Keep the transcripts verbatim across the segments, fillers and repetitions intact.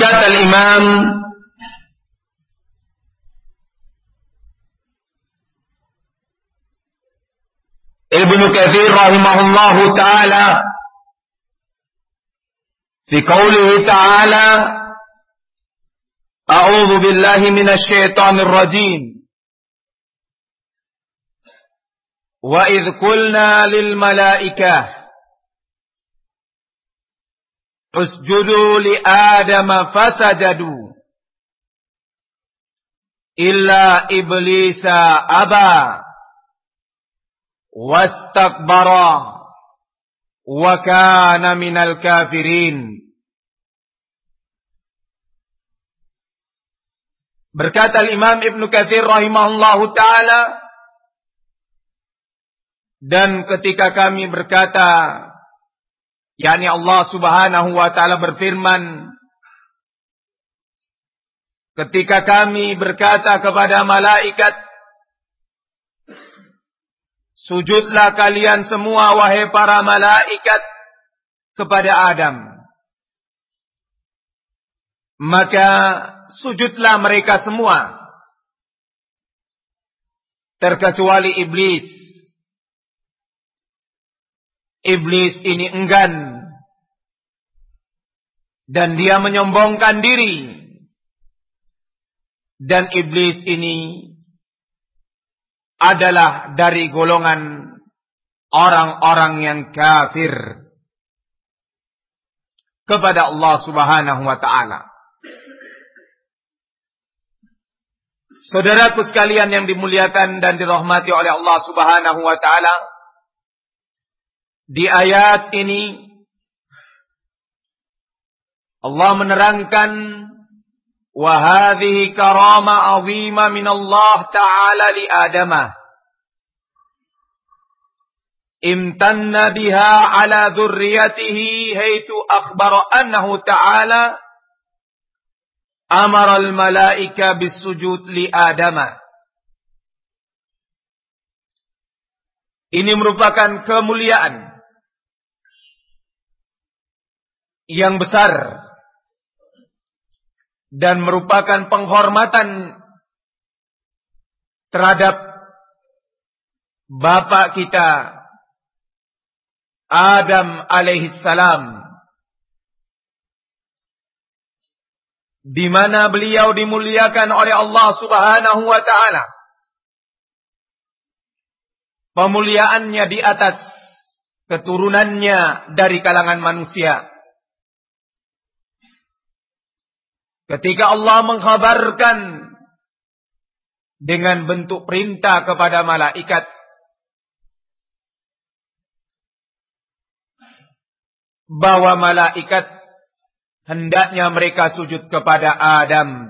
Berkata Imam Ibnu Katsir rahimahullahu taala fi qoulihi ta'ala a'udzu billahi minasy syaithanir rajim wa idz qulna lil malaikah usjudu li adama fasajadu illa iblisa aba wastakbara wa kana minal kafirin. Berkata Imam Ibnu Katsir rahimahullahu taala, dan ketika kami berkata, yakni Allah Subhanahu wa taala berfirman, ketika kami berkata kepada malaikat, sujudlah kalian semua wahai para malaikat kepada Adam. Maka sujudlah mereka semua, terkecuali iblis. Iblis ini enggan dan dia menyombongkan diri. Dan iblis ini adalah dari golongan orang-orang yang kafir kepada Allah Subhanahu wa taala. Saudaraku sekalian yang dimuliakan dan dirahmati oleh Allah Subhanahu wa taala, di ayat ini Allah menerangkan wa hadhihi karama 'azima min Allah ta'ala li Adamah imtanna biha 'ala dzurriyyatihi haitsu akhbara annahu ta'ala amara al-malaika bis-sujud li Adamah. Ini merupakan kemuliaan yang besar dan merupakan penghormatan terhadap Bapak kita Adam alaihissalam, di mana beliau dimuliakan oleh Allah Subhanahu wa taala. Pemuliaannya di atas keturunannya dari kalangan manusia. Ketika Allah mengkhabarkan dengan bentuk perintah kepada malaikat bahwa malaikat hendaknya mereka sujud kepada Adam.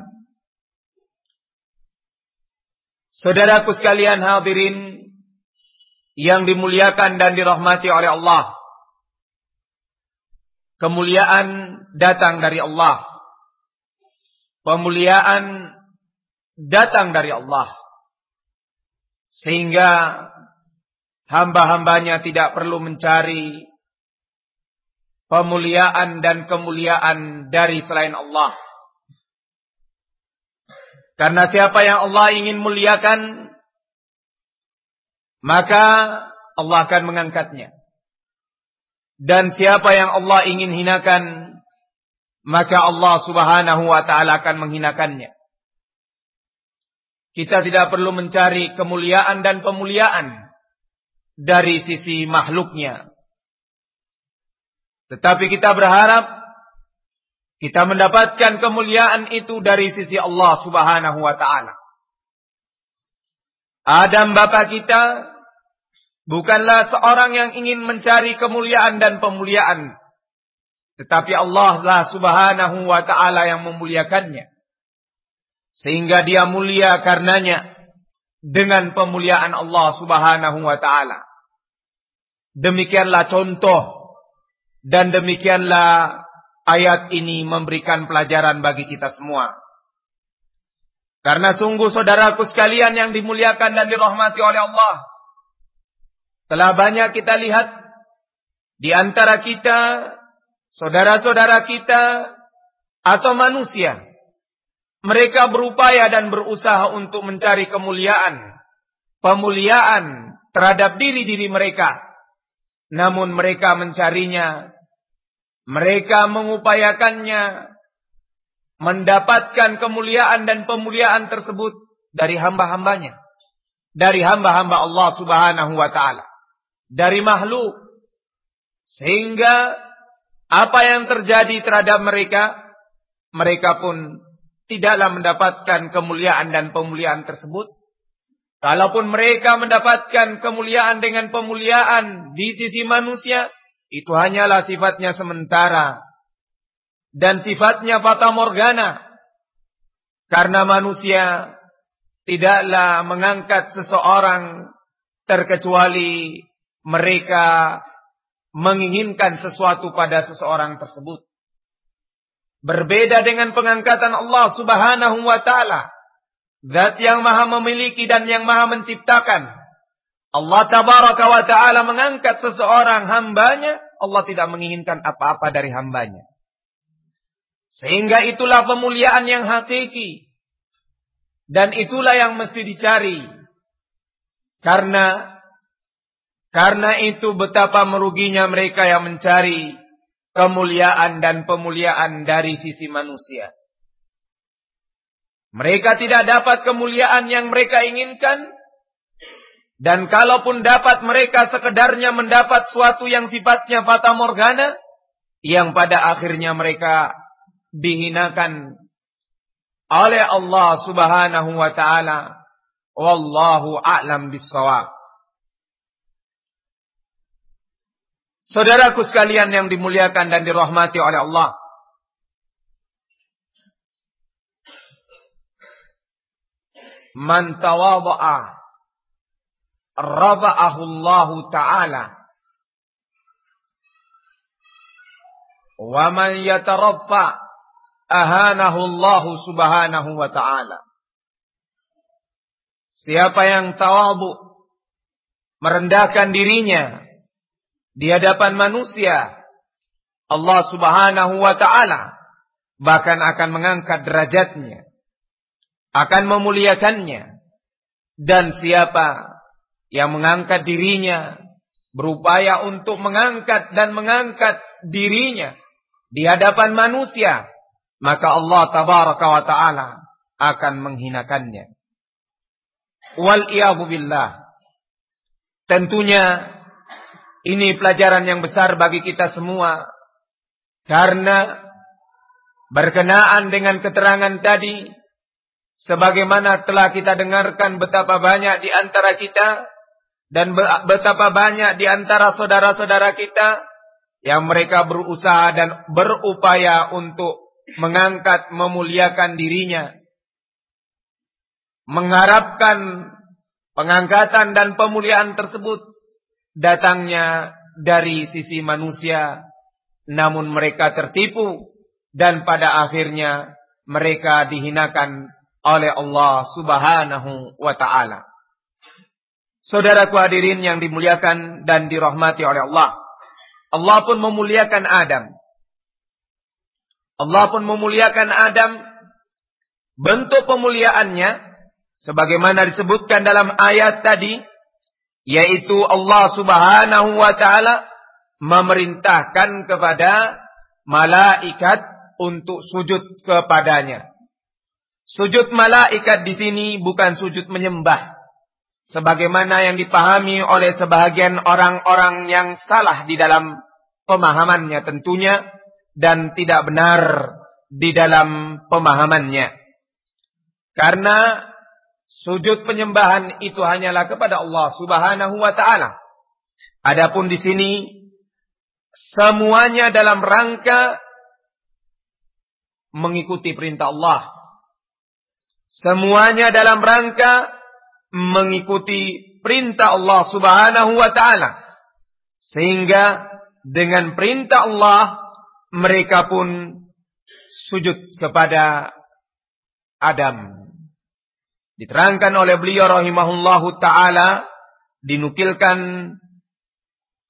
Saudaraku sekalian hadirin yang dimuliakan dan dirahmati oleh Allah, kemuliaan datang dari Allah. Pemuliaan datang dari Allah, sehingga hamba-hambanya tidak perlu mencari pemuliaan dan kemuliaan dari selain Allah. Karena siapa yang Allah ingin muliakan, maka Allah akan mengangkatnya. Dan siapa yang Allah ingin hinakan, maka Allah Subhanahu wa taala akan menghinakannya. Kita tidak perlu mencari kemuliaan dan pemuliaan dari sisi makhluknya. Tetapi kita berharap kita mendapatkan kemuliaan itu dari sisi Allah Subhanahu wa taala. Adam bapa kita bukanlah seorang yang ingin mencari kemuliaan dan pemuliaan, tetapi Allah lah Subhanahu wa ta'ala yang memuliakannya. Sehingga dia mulia karenanya dengan pemuliaan Allah Subhanahu wa ta'ala. Demikianlah contoh dan demikianlah ayat ini memberikan pelajaran bagi kita semua. Karena sungguh saudaraku sekalian yang dimuliakan dan dirahmati oleh Allah, telah banyak kita lihat di antara kita, saudara-saudara kita, atau manusia, mereka berupaya dan berusaha untuk mencari kemuliaan, pemuliaan terhadap diri-diri mereka. Namun mereka mencarinya, mereka mengupayakannya, mendapatkan kemuliaan dan pemuliaan tersebut dari hamba-hambanya, dari hamba-hamba Allah Subhanahu wa ta'ala, dari makhluk. Sehingga apa yang terjadi terhadap mereka, mereka pun tidaklah mendapatkan kemuliaan dan pemuliaan tersebut. Kalaupun mereka mendapatkan kemuliaan dengan pemuliaan di sisi manusia, itu hanyalah sifatnya sementara dan sifatnya fata morgana. Karena manusia tidaklah mengangkat seseorang terkecuali mereka menginginkan sesuatu pada seseorang tersebut. Berbeda dengan pengangkatan Allah Subhanahu wa ta'ala, Zat yang maha memiliki dan yang maha menciptakan. Allah Tabaraka wa ta'ala mengangkat seseorang hambanya, Allah tidak menginginkan apa-apa dari hambanya. Sehingga itulah pemuliaan yang hakiki. Dan itulah yang mesti dicari. Karena karena itu betapa meruginya mereka yang mencari kemuliaan dan pemuliaan dari sisi manusia. Mereka tidak dapat kemuliaan yang mereka inginkan. Dan kalaupun dapat, mereka sekedarnya mendapat suatu yang sifatnya fata morgana, yang pada akhirnya mereka dihinakan oleh Allah Subhanahu wa ta'ala. Wallahu a'lam bissawab. Saudaraku sekalian yang dimuliakan dan dirahmati oleh Allah, man tawadha'a rafa'ahu Allah ta'ala, wa man yataraffa ahanahu Allah Subhanahu wa ta'ala. Siapa yang tawadhu, merendahkan dirinya di hadapan manusia, Allah Subhanahu wa ta'ala bahkan akan mengangkat derajatnya, akan memuliakannya. Dan siapa yang mengangkat dirinya, berupaya untuk mengangkat dan mengangkat dirinya di hadapan manusia, maka Allah Tabaraka wa ta'ala akan menghinakannya. Wal-iyadhu billah. Tentunya ini pelajaran yang besar bagi kita semua, karena berkenaan dengan keterangan tadi, sebagaimana telah kita dengarkan betapa banyak di antara kita dan betapa banyak di antara saudara-saudara kita yang mereka berusaha dan berupaya untuk mengangkat, memuliakan dirinya, mengharapkan pengangkatan dan pemuliaan tersebut datangnya dari sisi manusia, namun mereka tertipu dan pada akhirnya mereka dihinakan oleh Allah Subhanahu wa ta'ala. Saudaraku hadirin yang dimuliakan dan dirahmati oleh Allah, Allah pun memuliakan Adam. Allah pun memuliakan Adam. Bentuk pemuliaannya sebagaimana disebutkan dalam ayat tadi, yaitu Allah Subhanahu wa ta'ala memerintahkan kepada malaikat untuk sujud kepadanya. Sujud malaikat di sini bukan sujud menyembah, sebagaimana yang dipahami oleh sebahagian orang-orang yang salah di dalam pemahamannya tentunya, dan tidak benar di dalam pemahamannya. Karena sujud penyembahan itu hanyalah kepada Allah Subhanahu wa ta'ala. Adapun di sini semuanya dalam rangka mengikuti perintah Allah. Semuanya dalam rangka mengikuti perintah Allah Subhanahu wa ta'ala. Sehingga dengan perintah Allah mereka pun sujud kepada Adam. Diterangkan oleh beliau rahimahullahu ta'ala, dinukilkan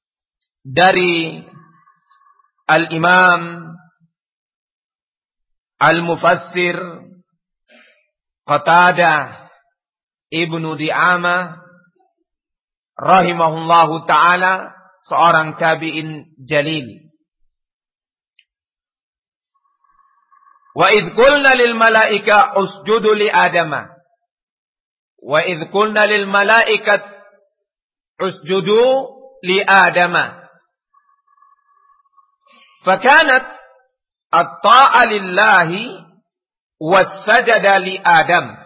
dari Al-Imam Al-Mufassir Qatadah Ibnu Di'amah rahimahullahu ta'ala, seorang tabi'in jalil. Wa idh qulna lil malaika usjudu li adama. Wa idh qulna lil malaikat usjudu li adama. Fakanat at-ta'a lillahi was-sajada li Adam.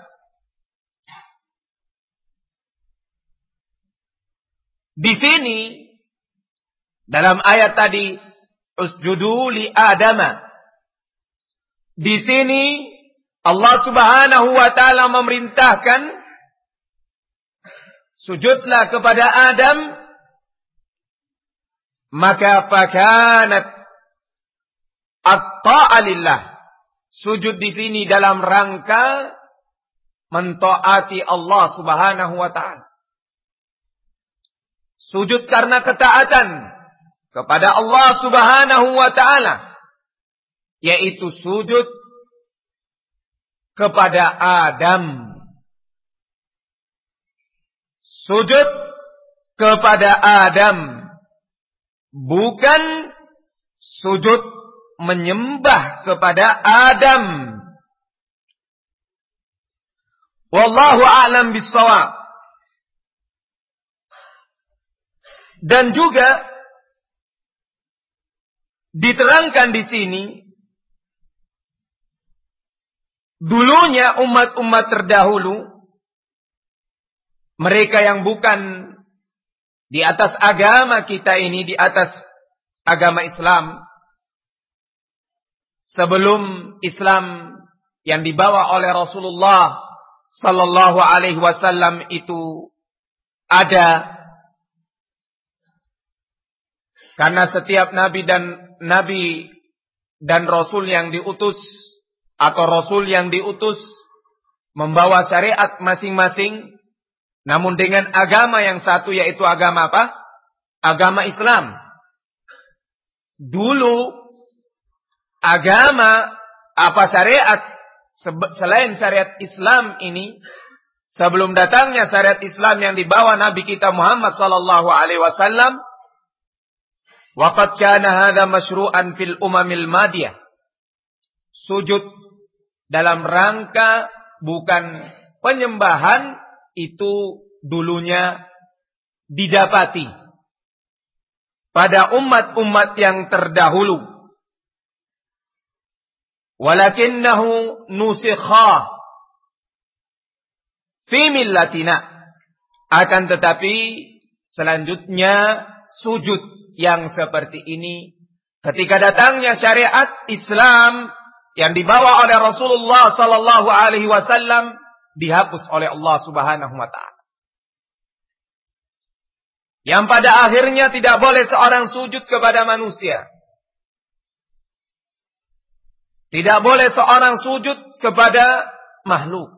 Di sini dalam ayat tadi usjudu li Adama. Di sini Allah Subhanahu wa taala memerintahkan sujudlah kepada Adam, maka fakanat at-ta'a lillah. Sujud di sini dalam rangka mentaati Allah Subhanahu wa taala. Sujud karena ketaatan kepada Allah Subhanahu wa taala, yaitu sujud kepada Adam. Sujud kepada Adam, bukan sujud menyembah kepada Adam. Wallahu a'lam bis-shawab. Dan juga diterangkan di sini, dulunya umat-umat terdahulu, mereka yang bukan di atas agama kita ini, di atas agama Islam, sebelum Islam yang dibawa oleh Rasulullah sallallahu alaihi wasallam itu ada. Karena setiap nabi dan nabi dan rasul yang diutus atau rasul yang diutus membawa syariat masing-masing, namun dengan agama yang satu, yaitu agama apa? Agama Islam. Dulu agama apa syariat selain syariat Islam ini, sebelum datangnya syariat Islam yang dibawa Nabi kita Muhammad sallallahu alaihi wasallam, waqad kana hadza masyru'an fil umamil madiyah. Sujud dalam rangka bukan penyembahan itu dulunya didapati pada umat-umat yang terdahulu. Walakinnahu nusikha fi millatina. Akan tetapi selanjutnya sujud yang seperti ini, ketika datangnya syariat Islam yang dibawa oleh Rasulullah sallallahu alaihi wasallam, dihapus oleh Allah Subhanahu wa taala. Yang pada akhirnya tidak boleh seorang sujud kepada manusia. Tidak boleh seorang sujud kepada makhluk.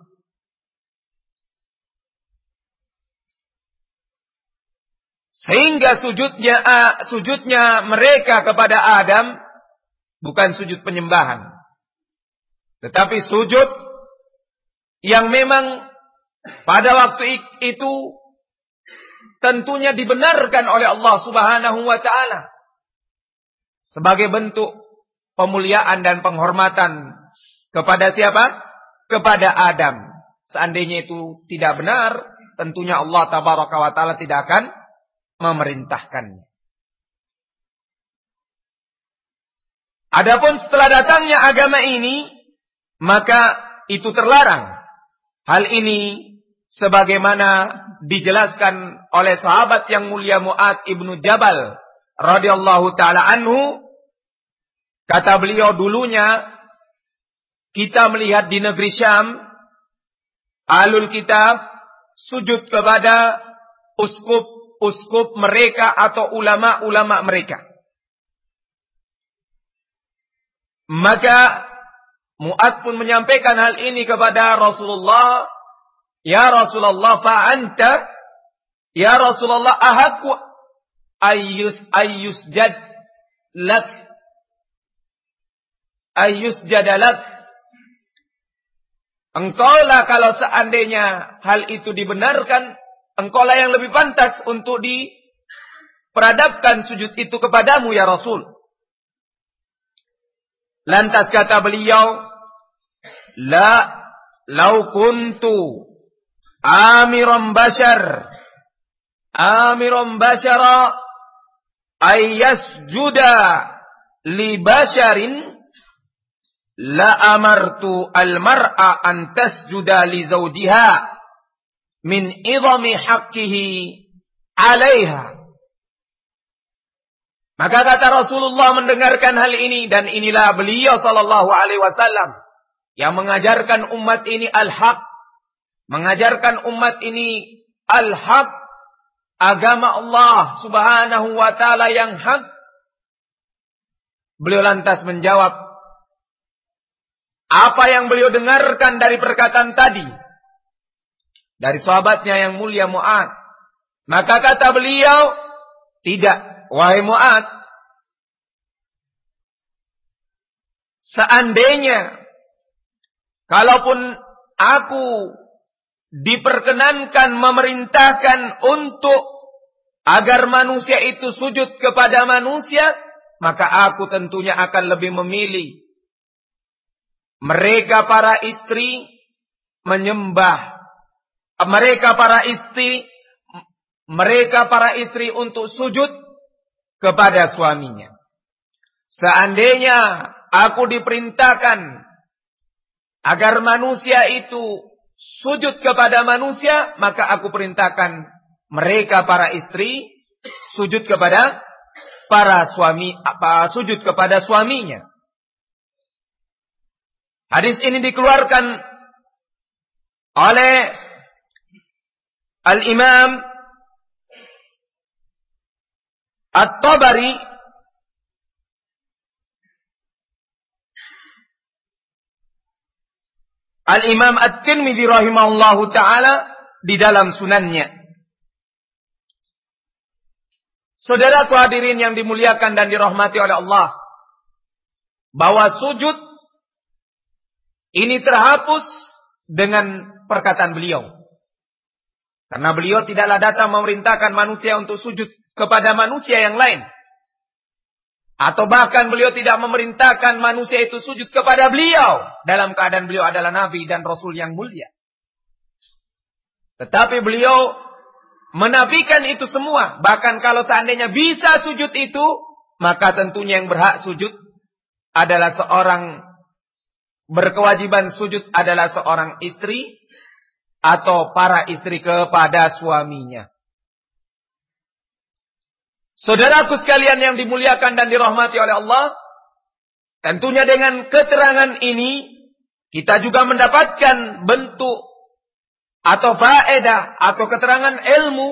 Sehingga sujudnya sujudnya mereka kepada Adam bukan sujud penyembahan, tetapi sujud yang memang pada waktu itu tentunya dibenarkan oleh Allah Subhanahu wa taala sebagai bentuk pemuliaan dan penghormatan kepada siapa? Kepada Adam. Seandainya itu tidak benar, tentunya Allah Tabaraka wa taala tidak akan memerintahkannya. Adapun setelah datangnya agama ini, maka itu terlarang. Hal ini sebagaimana dijelaskan oleh sahabat yang mulia Mu'adz ibnu Jabal radhiyallahu taala anhu. Kata beliau, dulunya kita melihat di negeri Syam, ahlul kitab sujud kepada uskup uskup mereka atau ulama-ulama mereka. Maka Mu'adz pun menyampaikan hal ini kepada Rasulullah. Ya Rasulullah, fa'anta, ya Rasulullah, ahaku ayyus ayyusjad lak ayyusjad lak Engkaulah kalau seandainya hal itu dibenarkan, engkaulah yang lebih pantas untuk diperadabkan sujud itu kepadamu ya Rasul. Lantas kata beliau, la lau kuntu amiran bashar amiran bashara ay yasjuda li basharin la amartu al-mar'a an tasjuda li zawjiha min idhami haqqihi 'alaiha. Maka kata Rasulullah mendengarkan hal ini, dan inilah beliau sallallahu alaihi wasallam yang mengajarkan umat ini al-haq, mengajarkan umat ini al-haq, agama Allah Subhanahu wa taala yang hak. Beliau lantas menjawab apa yang beliau dengarkan dari perkataan tadi dari sahabatnya yang mulia Mu'adz. Maka kata beliau, tidak, wahai Mu'adz, seandainya kalaupun aku diperkenankan, memerintahkan untuk agar manusia itu sujud kepada manusia, maka aku tentunya akan lebih memilih mereka para istri menyembah, mereka para istri, mereka para istri untuk sujud kepada suaminya. Seandainya aku diperintahkan agar manusia itu sujud kepada manusia, maka aku perintahkan mereka para istri sujud kepada para suami, apa sujud kepada suaminya. Hadis ini dikeluarkan oleh Al-Imam At-Tabari Al-Imam At-Tirmidzi rahimahullahu ta'ala di dalam sunannya. Saudaraku hadirin yang dimuliakan dan dirahmati oleh Allah, bahwa sujud ini terhapus dengan perkataan beliau. Karena beliau tidaklah datang memerintahkan manusia untuk sujud kepada manusia yang lain. Atau bahkan beliau tidak memerintahkan manusia itu sujud kepada beliau, dalam keadaan beliau adalah Nabi dan Rasul yang mulia. Tetapi beliau menafikan itu semua. Bahkan kalau seandainya bisa sujud itu, maka tentunya yang berhak sujud adalah seorang, berkewajiban sujud adalah seorang istri atau para istri kepada suaminya. Saudaraku sekalian yang dimuliakan dan dirahmati oleh Allah, tentunya dengan keterangan ini kita juga mendapatkan bentuk atau faedah atau keterangan ilmu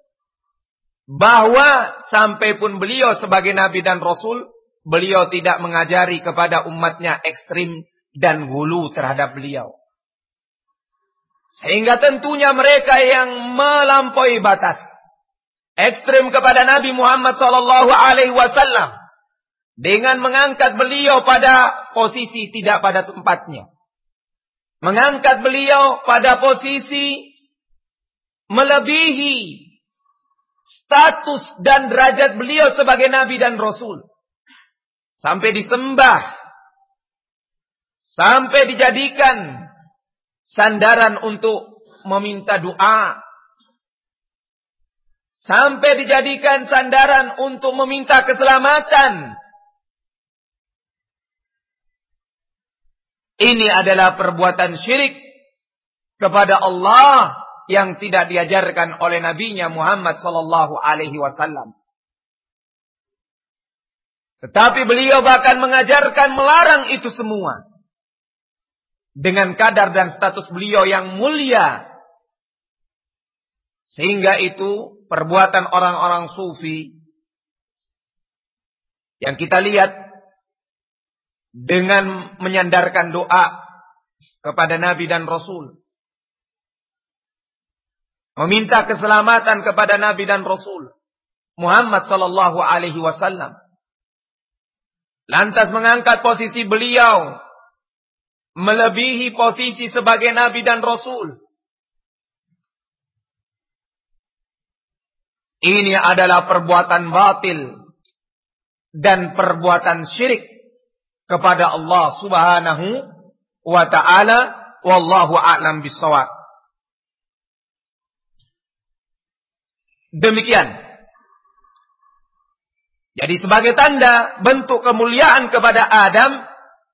bahwa sampai pun beliau sebagai Nabi dan Rasul, beliau tidak mengajari kepada umatnya ekstrim dan gulu terhadap beliau. Sehingga tentunya mereka yang melampaui batas, ekstrim kepada Nabi Muhammad sallallahu alaihi wasallam dengan mengangkat beliau pada posisi tidak pada tempatnya, mengangkat beliau pada posisi melebihi status dan derajat beliau sebagai Nabi dan Rasul, sampai disembah, sampai dijadikan sandaran untuk meminta doa, sampai dijadikan sandaran untuk meminta keselamatan. Ini adalah perbuatan syirik kepada Allah yang tidak diajarkan oleh Nabi-Nya Muhammad sallallahu alaihi wasallam. Tetapi beliau bahkan mengajarkan melarang itu semua. Dengan kadar dan status beliau yang mulia. Sehingga itu perbuatan orang-orang sufi yang kita lihat dengan menyandarkan doa kepada Nabi dan Rasul, meminta keselamatan kepada Nabi dan Rasul Muhammad sallallahu alaihi wasallam, lantas mengangkat posisi beliau melebihi posisi sebagai nabi dan rasul. Ini adalah perbuatan batil dan perbuatan syirik kepada Allah Subhanahu wa ta'ala. Wallahu a'lam bissawab. Demikian. Jadi sebagai tanda bentuk kemuliaan kepada Adam,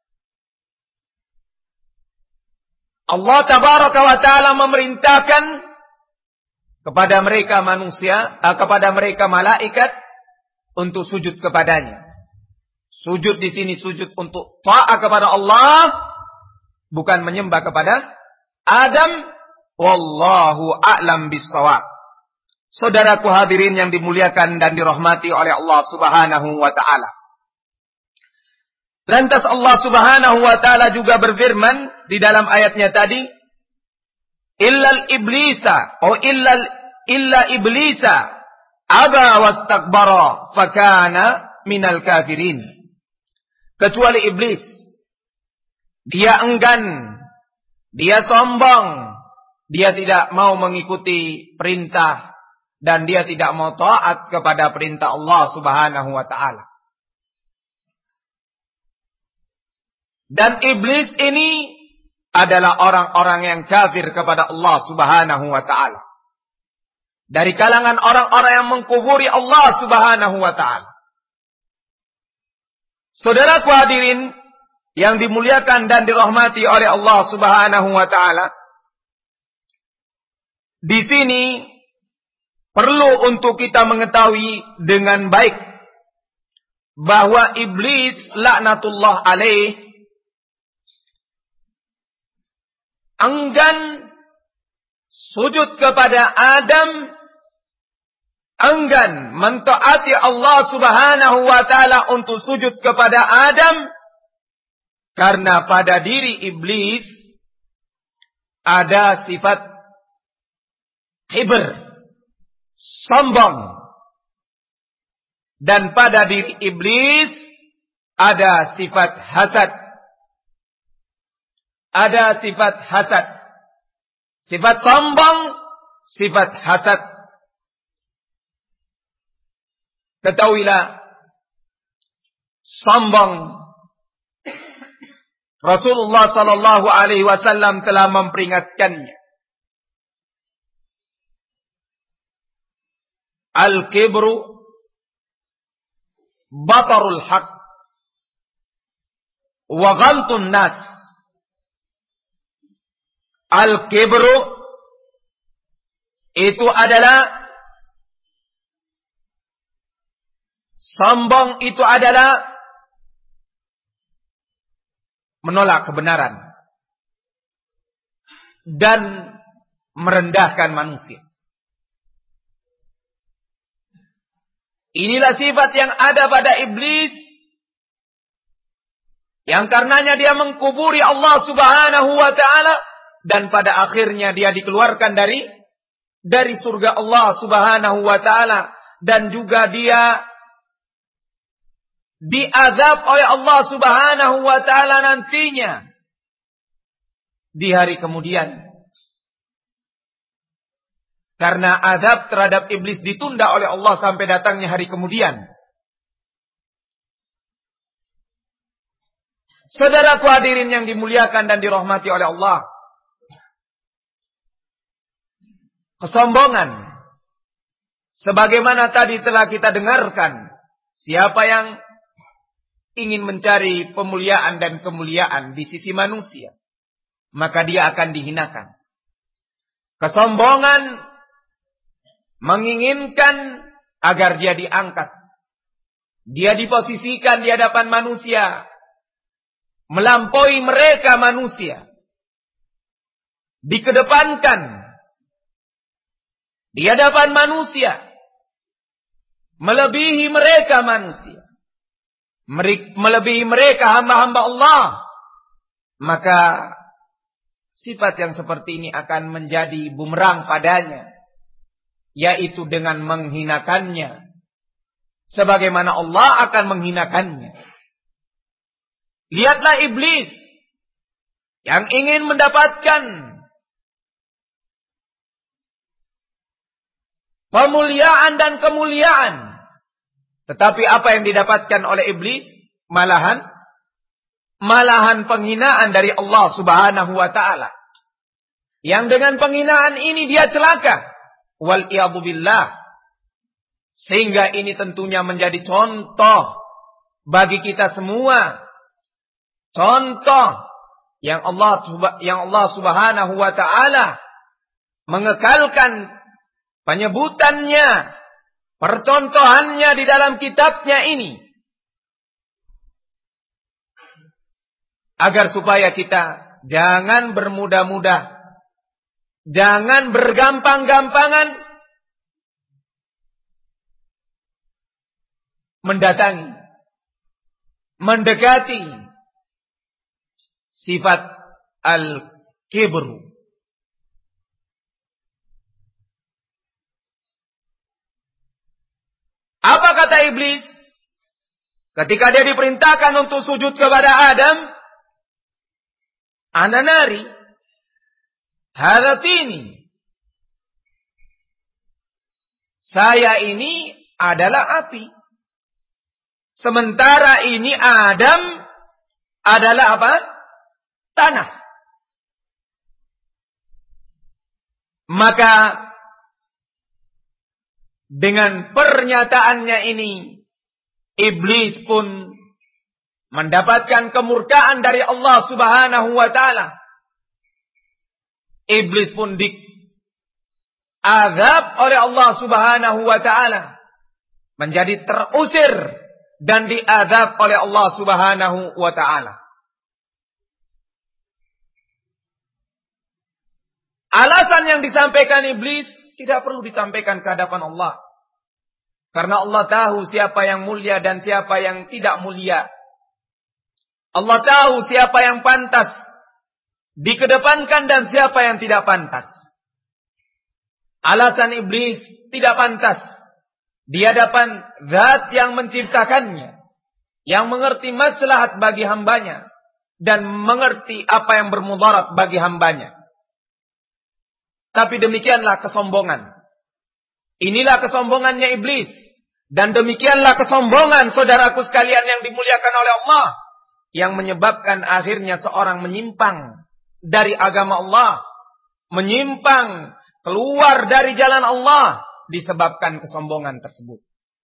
Allah Tabaraka wa Ta'ala memerintahkan kepada mereka manusia, eh, kepada mereka malaikat untuk sujud kepadanya. Sujud di sini sujud untuk taat kepada Allah, bukan menyembah kepada Adam. Wallahu a'lam bissawab. Saudaraku hadirin yang dimuliakan dan dirahmati oleh Allah Subhanahu wa Ta'ala. Lantas Allah Subhanahu wa Ta'ala juga berfirman di dalam ayatnya tadi, illal iblisa atau illal illa iblisa aba wastakbara fakana minal kafirin. Kecuali iblis, dia enggan, dia sombong, dia tidak mau mengikuti perintah dan dia tidak mau taat kepada perintah Allah Subhanahu wa Ta'ala. Dan iblis ini adalah orang-orang yang kafir kepada Allah Subhanahu wa Ta'ala. Dari kalangan orang-orang yang mengkufuri Allah Subhanahu wa Ta'ala. Saudaraku hadirin yang dimuliakan dan dirahmati oleh Allah Subhanahu wa Ta'ala, di sini perlu untuk kita mengetahui dengan baik bahwa iblis laknatullah alaih enggan sujud kepada Adam, enggan mentaati Allah Subhanahu wa Ta'ala untuk sujud kepada Adam, karena pada diri iblis ada sifat kibr, sombong. Dan pada diri iblis ada sifat hasad. Ada sifat hasad. Sifat sombong, sifat hasad. Ketahuilah, sombong, Rasulullah sallallahu alaihi wasallam telah memperingatkannya. Al-kibru batarul haq wa ghamtun nas. Al-kibru itu adalah, sombong itu adalah menolak kebenaran dan merendahkan manusia. Inilah sifat yang ada pada iblis, yang karenanya dia mengkufuri Allah Subhanahu wa Ta'ala, dan pada akhirnya dia dikeluarkan dari dari surga Allah Subhanahu wa Ta'ala, dan juga dia diazab oleh Allah Subhanahu wa Ta'ala nantinya di hari kemudian. Karena azab terhadap iblis ditunda oleh Allah sampai datangnya hari kemudian. Saudaraku hadirin yang dimuliakan dan dirahmati oleh Allah, kesombongan, sebagaimana tadi telah kita dengarkan, siapa yang ingin mencari pemuliaan dan kemuliaan di sisi manusia, maka dia akan dihinakan. Kesombongan menginginkan agar dia diangkat, dia diposisikan di hadapan manusia, melampaui mereka manusia, dikedepankan di hadapan manusia, melebihi mereka manusia, melebihi mereka hamba-hamba Allah. Maka sifat yang seperti ini akan menjadi bumerang padanya, yaitu dengan menghinakannya sebagaimana Allah akan menghinakannya. Lihatlah iblis, yang ingin mendapatkan pemuliaan dan kemuliaan. Tetapi apa yang didapatkan oleh iblis? Malahan malahan penghinaan dari Allah Subhanahu wa taala. Yang dengan penghinaan ini dia celaka. Wal iyadu billah. Sehingga ini tentunya menjadi contoh bagi kita semua. Contoh yang Allah yang Allah Subhanahu wa taala mengekalkan penyebutannya, percontohannya di dalam kitabnya ini. Agar supaya kita jangan bermudah-mudah, jangan bergampang-gampangan mendatangi, mendekati sifat al-kibru. Apa kata iblis? Ketika dia diperintahkan untuk sujud kepada Adam, ana nari, hadatini. Saya ini adalah api. Sementara ini Adam adalah apa? Tanah. Maka dengan pernyataannya ini, iblis pun mendapatkan kemurkaan dari Allah Subhanahu wa taala. Iblis pun diazab oleh Allah Subhanahu wa taala, menjadi terusir dan diazab oleh Allah Subhanahu wa taala. Alasan yang disampaikan iblis tidak perlu disampaikan ke hadapan Allah. Karena Allah tahu siapa yang mulia dan siapa yang tidak mulia. Allah tahu siapa yang pantas dikedepankan dan siapa yang tidak pantas. Alasan iblis tidak pantas di hadapan Zat yang menciptakannya, yang mengerti maslahat bagi hambanya dan mengerti apa yang bermudarat bagi hambanya. Tapi demikianlah kesombongan. Inilah kesombongannya iblis. Dan demikianlah kesombongan saudaraku sekalian yang dimuliakan oleh Allah, yang menyebabkan akhirnya seorang menyimpang dari agama Allah, menyimpang keluar dari jalan Allah disebabkan kesombongan tersebut.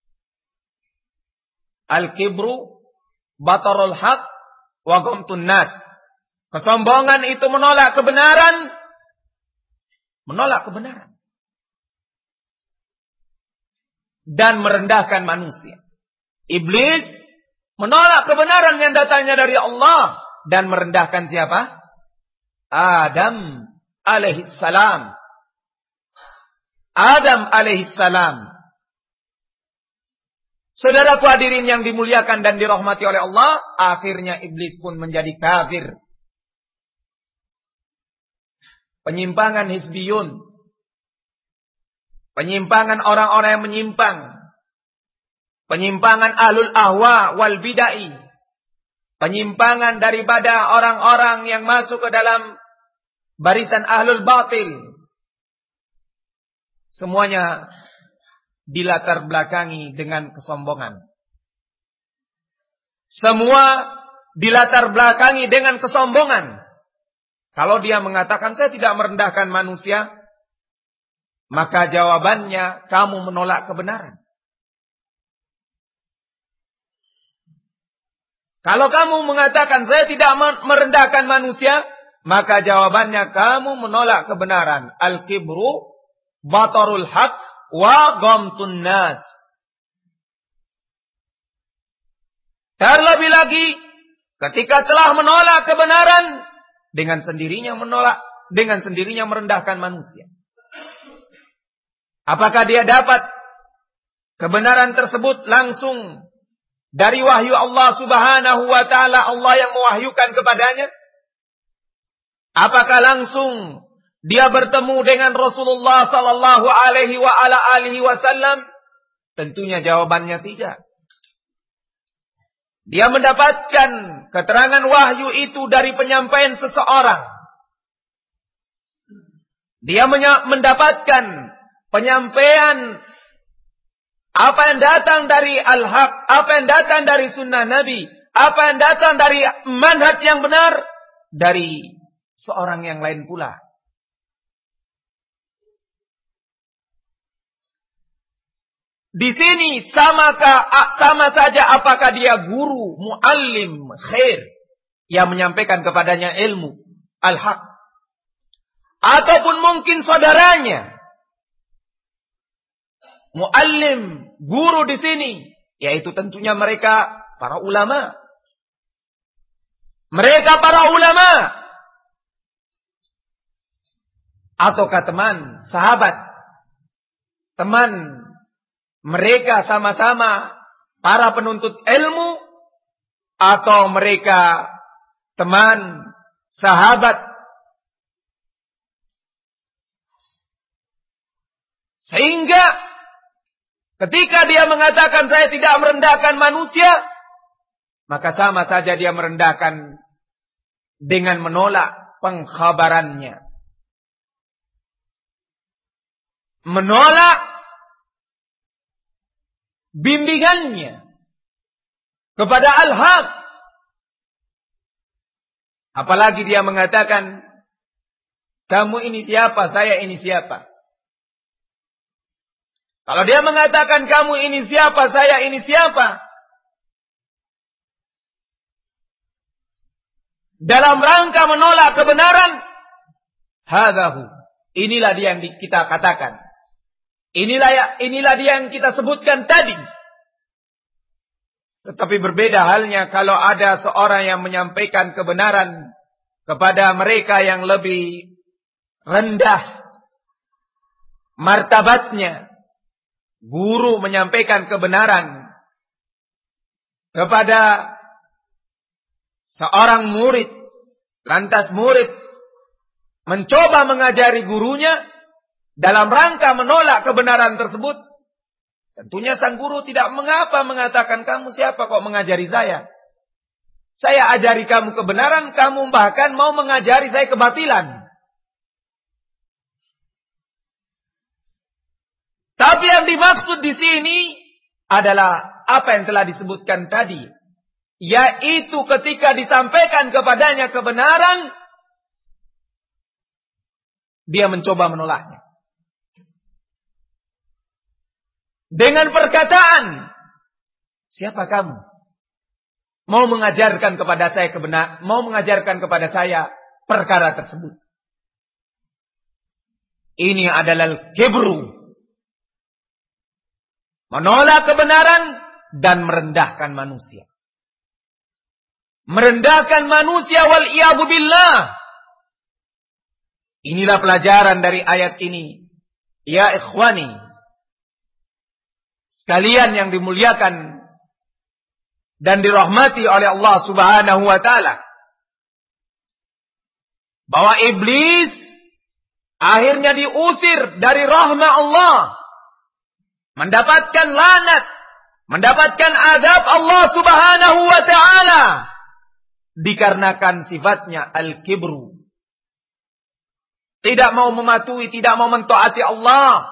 Al-kibru batarul haq wa ghamtun nas. Kesombongan itu menolak kebenaran, menolak kebenaran dan merendahkan manusia. Iblis menolak kebenaran yang datangnya dari Allah dan merendahkan siapa? Adam alaihissalam. Adam alaihissalam. Saudaraku hadirin yang dimuliakan dan dirahmati oleh Allah, akhirnya iblis pun menjadi kafir. Penyimpangan hizbiyun, penyimpangan orang-orang yang menyimpang, penyimpangan ahlul ahwa wal bidai, penyimpangan daripada orang-orang yang masuk ke dalam barisan ahlul batil, semuanya dilatar belakangi dengan kesombongan. Semua dilatar belakangi dengan kesombongan. Kalau dia mengatakan saya tidak merendahkan manusia, maka jawabannya kamu menolak kebenaran. Kalau kamu mengatakan saya tidak merendahkan manusia, maka jawabannya kamu menolak kebenaran. Al-kibru batarul haq wa ghamtun nas. Terlebih lagi ketika telah menolak kebenaran, dengan sendirinya menolak, dengan sendirinya merendahkan manusia. Apakah dia dapat kebenaran tersebut langsung dari wahyu Allah Subhanahu wa taala, Allah yang mewahyukan kepadanya? Apakah langsung dia bertemu dengan Rasulullah sallallahu alaihi wa ala alihi wasallam? Tentunya jawabannya tidak. Dia mendapatkan keterangan wahyu itu dari penyampaian seseorang. Dia mendapatkan penyampaian apa yang datang dari al-haq, apa yang datang dari sunnah Nabi, apa yang datang dari manhaj yang benar dari seorang yang lain pula. Di sini sama sama saja apakah dia guru, muallim, khair yang menyampaikan kepadanya ilmu al-haq, ataupun mungkin saudaranya, muallim, guru di sini, yaitu tentunya mereka para ulama. Mereka para ulama, ataukah teman, sahabat, teman. Mereka sama-sama para penuntut ilmu, atau mereka teman, sahabat. Sehingga ketika dia mengatakan saya tidak merendahkan manusia, maka sama saja dia merendahkan dengan menolak pengkhabarannya. Menolak bimbingannya kepada al-haq. Apalagi dia mengatakan, kamu ini siapa, saya ini siapa. Kalau dia mengatakan kamu ini siapa, saya ini siapa, dalam rangka menolak kebenaran, hadahu, inilah dia yang kita katakan. Inilah ya, inilah dia yang kita sebutkan tadi. Tetapi berbeda halnya kalau ada seorang yang menyampaikan kebenaran kepada mereka yang lebih rendah martabatnya. Guru menyampaikan kebenaran kepada seorang murid, lantas murid mencoba mengajari gurunya dalam rangka menolak kebenaran tersebut, tentunya sang guru tidak mengapa mengatakan kamu siapa kok mengajari saya. Saya ajari kamu kebenaran, kamu bahkan mau mengajari saya kebatilan. Tapi yang dimaksud di sini adalah apa yang telah disebutkan tadi, yaitu ketika disampaikan kepadanya kebenaran, dia mencoba menolaknya. Dengan perkataan, siapa kamu? Mau mengajarkan kepada saya kebenaran, mau mengajarkan kepada saya perkara tersebut. Ini adalah kibru. Menolak kebenaran dan merendahkan manusia. Merendahkan manusia wal iyadu billah. Inilah pelajaran dari ayat ini. Ya ikhwani, sekalian yang dimuliakan dan dirahmati oleh Allah Subhanahu wa taala, bahwa iblis akhirnya diusir dari rahmat Allah, mendapatkan laknat, mendapatkan azab Allah Subhanahu wa taala dikarenakan sifatnya al-kibru. Tidak mau mematuhi, tidak mau mentaati Allah.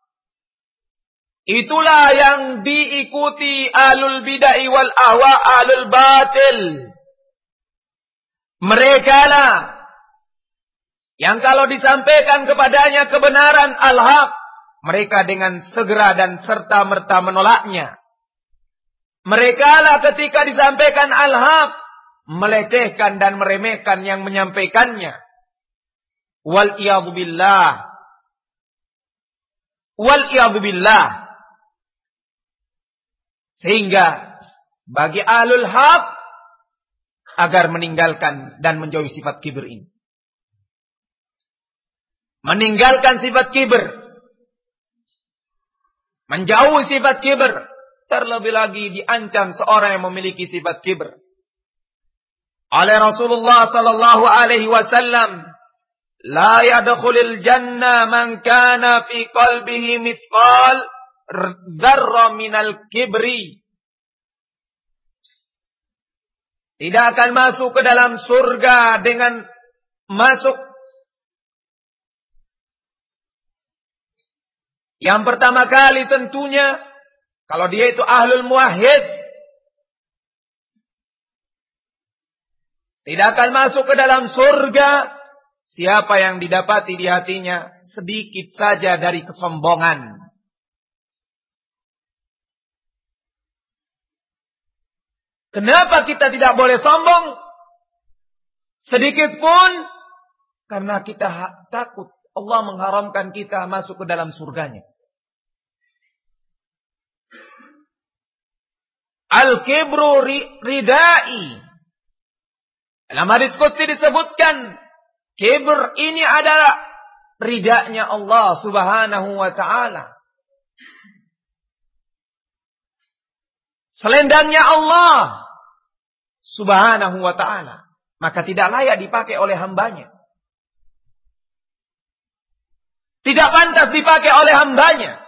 Itulah yang diikuti ahlul bid'ah wal ahwa, ahlul batil. Mereka lah yang kalau disampaikan kepadanya kebenaran al-haq, mereka dengan segera dan serta-merta menolaknya. Mereka lah ketika disampaikan al-haq, melecehkan dan meremehkan yang menyampaikannya. Wal iyadu billah. Wal iyadu billah. Sehingga bagi ahlul haq agar meninggalkan dan menjauhi sifat kibir ini. Meninggalkan sifat kibir. Menjauhi sifat kibir. Terlebih lagi diancam seorang yang memiliki sifat kibir. Oleh Rasulullah sallallahu alaihi wasallam, la yadkhulul jannah man kana fi qalbihi mithqal dzarra minal kibri. tidak akan masuk ke dalam surga dengan masuk. Yang pertama kali tentunya, kalau dia itu ahlul muwahhid, tidak akan masuk ke dalam surga siapa yang didapati di hatinya sedikit saja dari kesombongan. Kenapa kita tidak boleh sombong? Sedikit pun. Karena kita takut Allah mengharamkan kita masuk ke dalam surganya. Al-kibru ridai. Dalam hadis qudsi disebutkan, kibr ini adalah ridanya Allah Subhanahu wa ta'ala. Selendangnya Allah Subhanahu wa ta'ala. Maka tidak layak dipakai oleh hambanya. Tidak pantas dipakai oleh hambanya.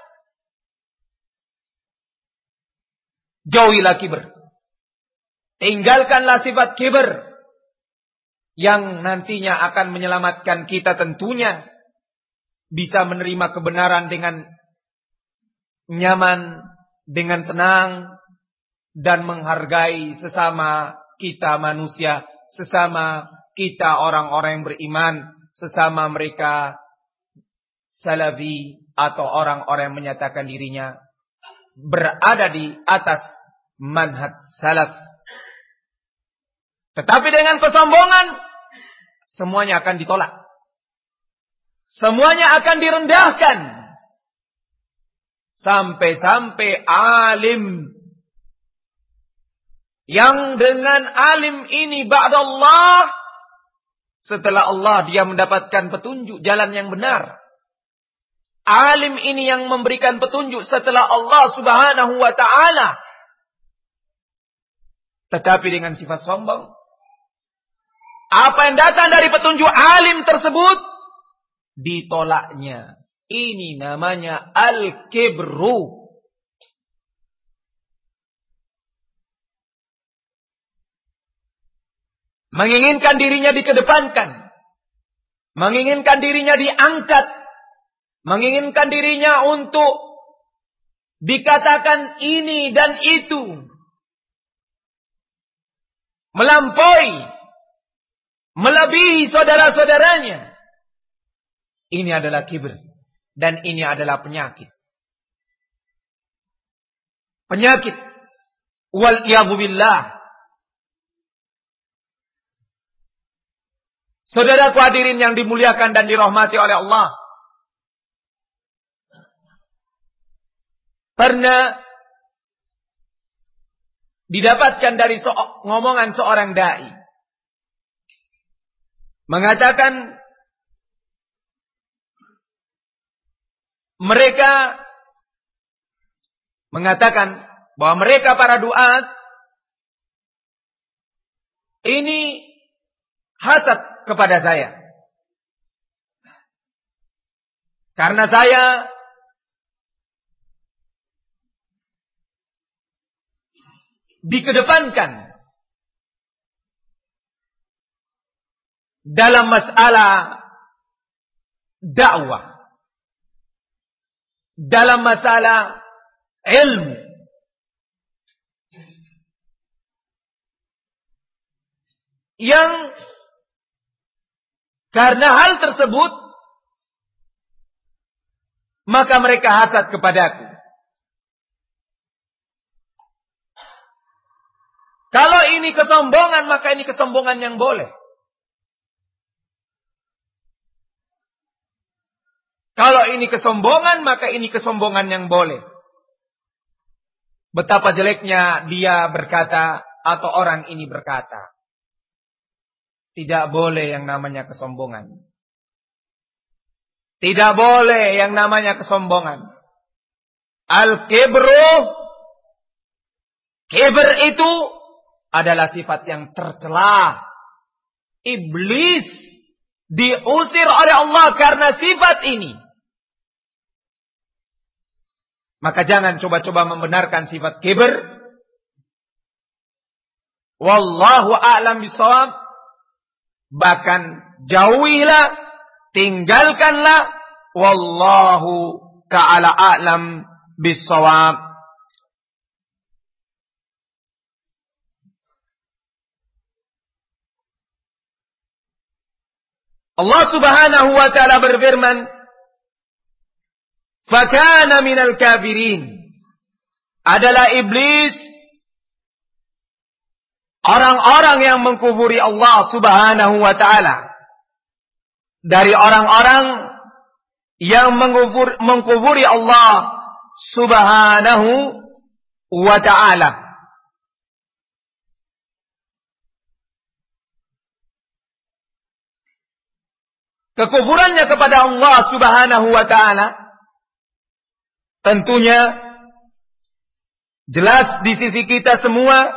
Jauhilah kibr. Tinggalkanlah sifat kibr. Yang nantinya akan menyelamatkan kita tentunya. Bisa menerima kebenaran dengan nyaman, dengan tenang, dan menghargai sesama kita manusia, sesama kita orang-orang yang beriman, sesama mereka salafi atau orang-orang yang menyatakan dirinya berada di atas manhaj salaf. Tetapi dengan kesombongan semuanya akan ditolak. Semuanya akan direndahkan. Sampai-sampai alim yang dengan alim ini ba'dallah, setelah Allah dia mendapatkan petunjuk jalan yang benar. Alim ini yang memberikan petunjuk setelah Allah Subhanahu wa ta'ala. Tetapi dengan sifat sombong. Apa yang datang dari petunjuk alim tersebut ditolaknya. Ini namanya al-kibru. Menginginkan dirinya dikedepankan. Menginginkan dirinya diangkat. Menginginkan dirinya untuk dikatakan ini dan itu. Melampaui. Melebihi saudara-saudaranya. Ini adalah kibr. Dan ini adalah penyakit. Penyakit. Wal-iyadhu billah. Saudaraku hadirin yang dimuliakan dan dirahmati oleh Allah. Pernah didapatkan dari so- ngomongan seorang dai. Mengatakan mereka mengatakan bahwa mereka para duat ini hasad kepada saya. Karena saya dikedepankan dalam masalah dakwah, dalam masalah ilmu. Yang karena hal tersebut maka mereka hasad kepadaku. Kalau ini kesombongan, maka ini kesombongan yang boleh. Kalau ini kesombongan, maka ini kesombongan yang boleh. Betapa jeleknya dia berkata atau orang ini berkata. Tidak boleh yang namanya kesombongan. Tidak boleh yang namanya kesombongan. Al-kibru, kibr itu adalah sifat yang tercela. Iblis diusir oleh Allah karena sifat ini. Maka jangan coba-coba membenarkan sifat kibr. Wallahu a'lam bishawab. Bahkan jauhilah, tinggalkanlah. Wallahu ta'ala a'lam bishawab. Allah Subhanahu wa ta'ala berfirman, "Fakana minal kafirin." Adalah iblis orang-orang yang mengkufuri Allah Subhanahu wa ta'ala. Dari orang-orang yang mengkufur, mengkufuri Allah Subhanahu wa ta'ala. Kekufurannya kepada Allah Subhanahu wa ta'ala tentunya jelas di sisi kita semua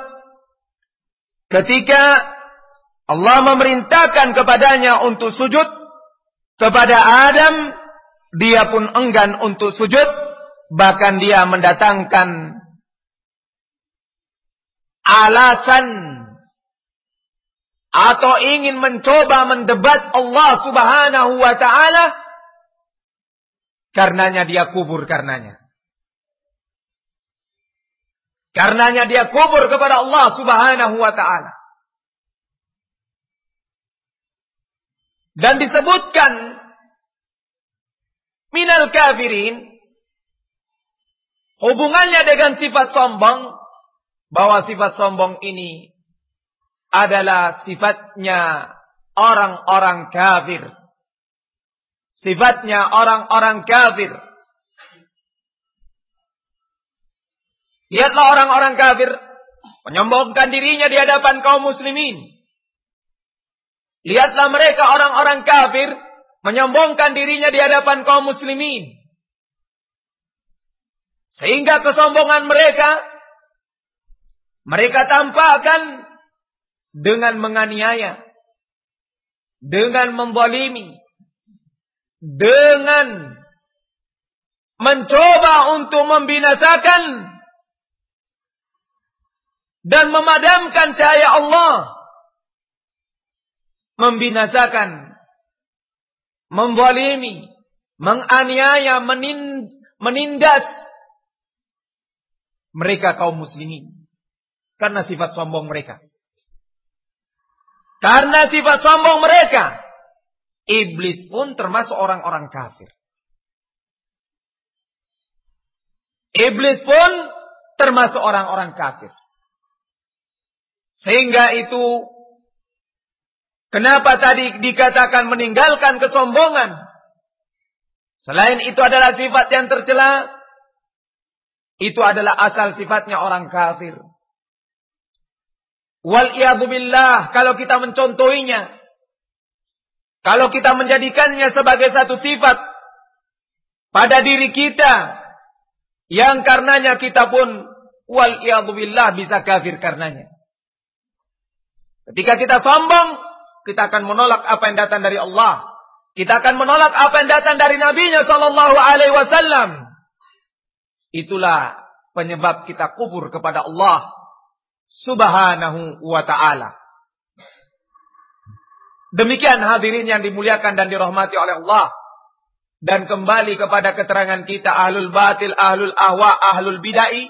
ketika Allah memerintahkan kepadanya untuk sujud kepada Adam, dia pun enggan untuk sujud, bahkan dia mendatangkan alasan atau ingin mencoba mendebat Allah Subhanahu wa ta'ala, karenanya dia kufur karenanya. Karenanya dia kufur kepada Allah Subhanahu wa ta'ala. Dan disebutkan minal kafirin, hubungannya dengan sifat sombong, bahwa sifat sombong ini adalah sifatnya orang-orang kafir. Sifatnya orang-orang kafir. Lihatlah orang-orang kafir menyombongkan dirinya di hadapan kaum muslimin. Lihatlah mereka orang-orang kafir menyombongkan dirinya di hadapan kaum muslimin. Sehingga kesombongan mereka, mereka tampakkan dengan menganiaya, dengan menzalimi, dengan mencoba untuk membinasakan dan memadamkan cahaya Allah, membinasakan, menzalimi, menganiaya, menindas mereka kaum muslimin karena sifat sombong mereka. Karena sifat sombong mereka, iblis pun termasuk orang-orang kafir. Iblis pun termasuk orang-orang kafir. Sehingga itu, kenapa tadi dikatakan meninggalkan kesombongan? Selain itu adalah sifat yang tercela, itu adalah asal sifatnya orang kafir. Wal-iyadhu billah, kalau kita mencontohinya, kalau kita menjadikannya sebagai satu sifat pada diri kita, yang karenanya kita pun wal-iyadhu billah bisa kafir karenanya. Ketika kita sombong, kita akan menolak apa yang datang dari Allah. Kita akan menolak apa yang datang dari Nabi-Nya sallallahu alaihi wasallam. Itulah penyebab kita kufur kepada Allah Subhanahu wa ta'ala. Demikian hadirin yang dimuliakan dan dirahmati oleh Allah. Dan kembali kepada keterangan kita, ahlul batil, ahlul ahwa, ahlul bid'ah.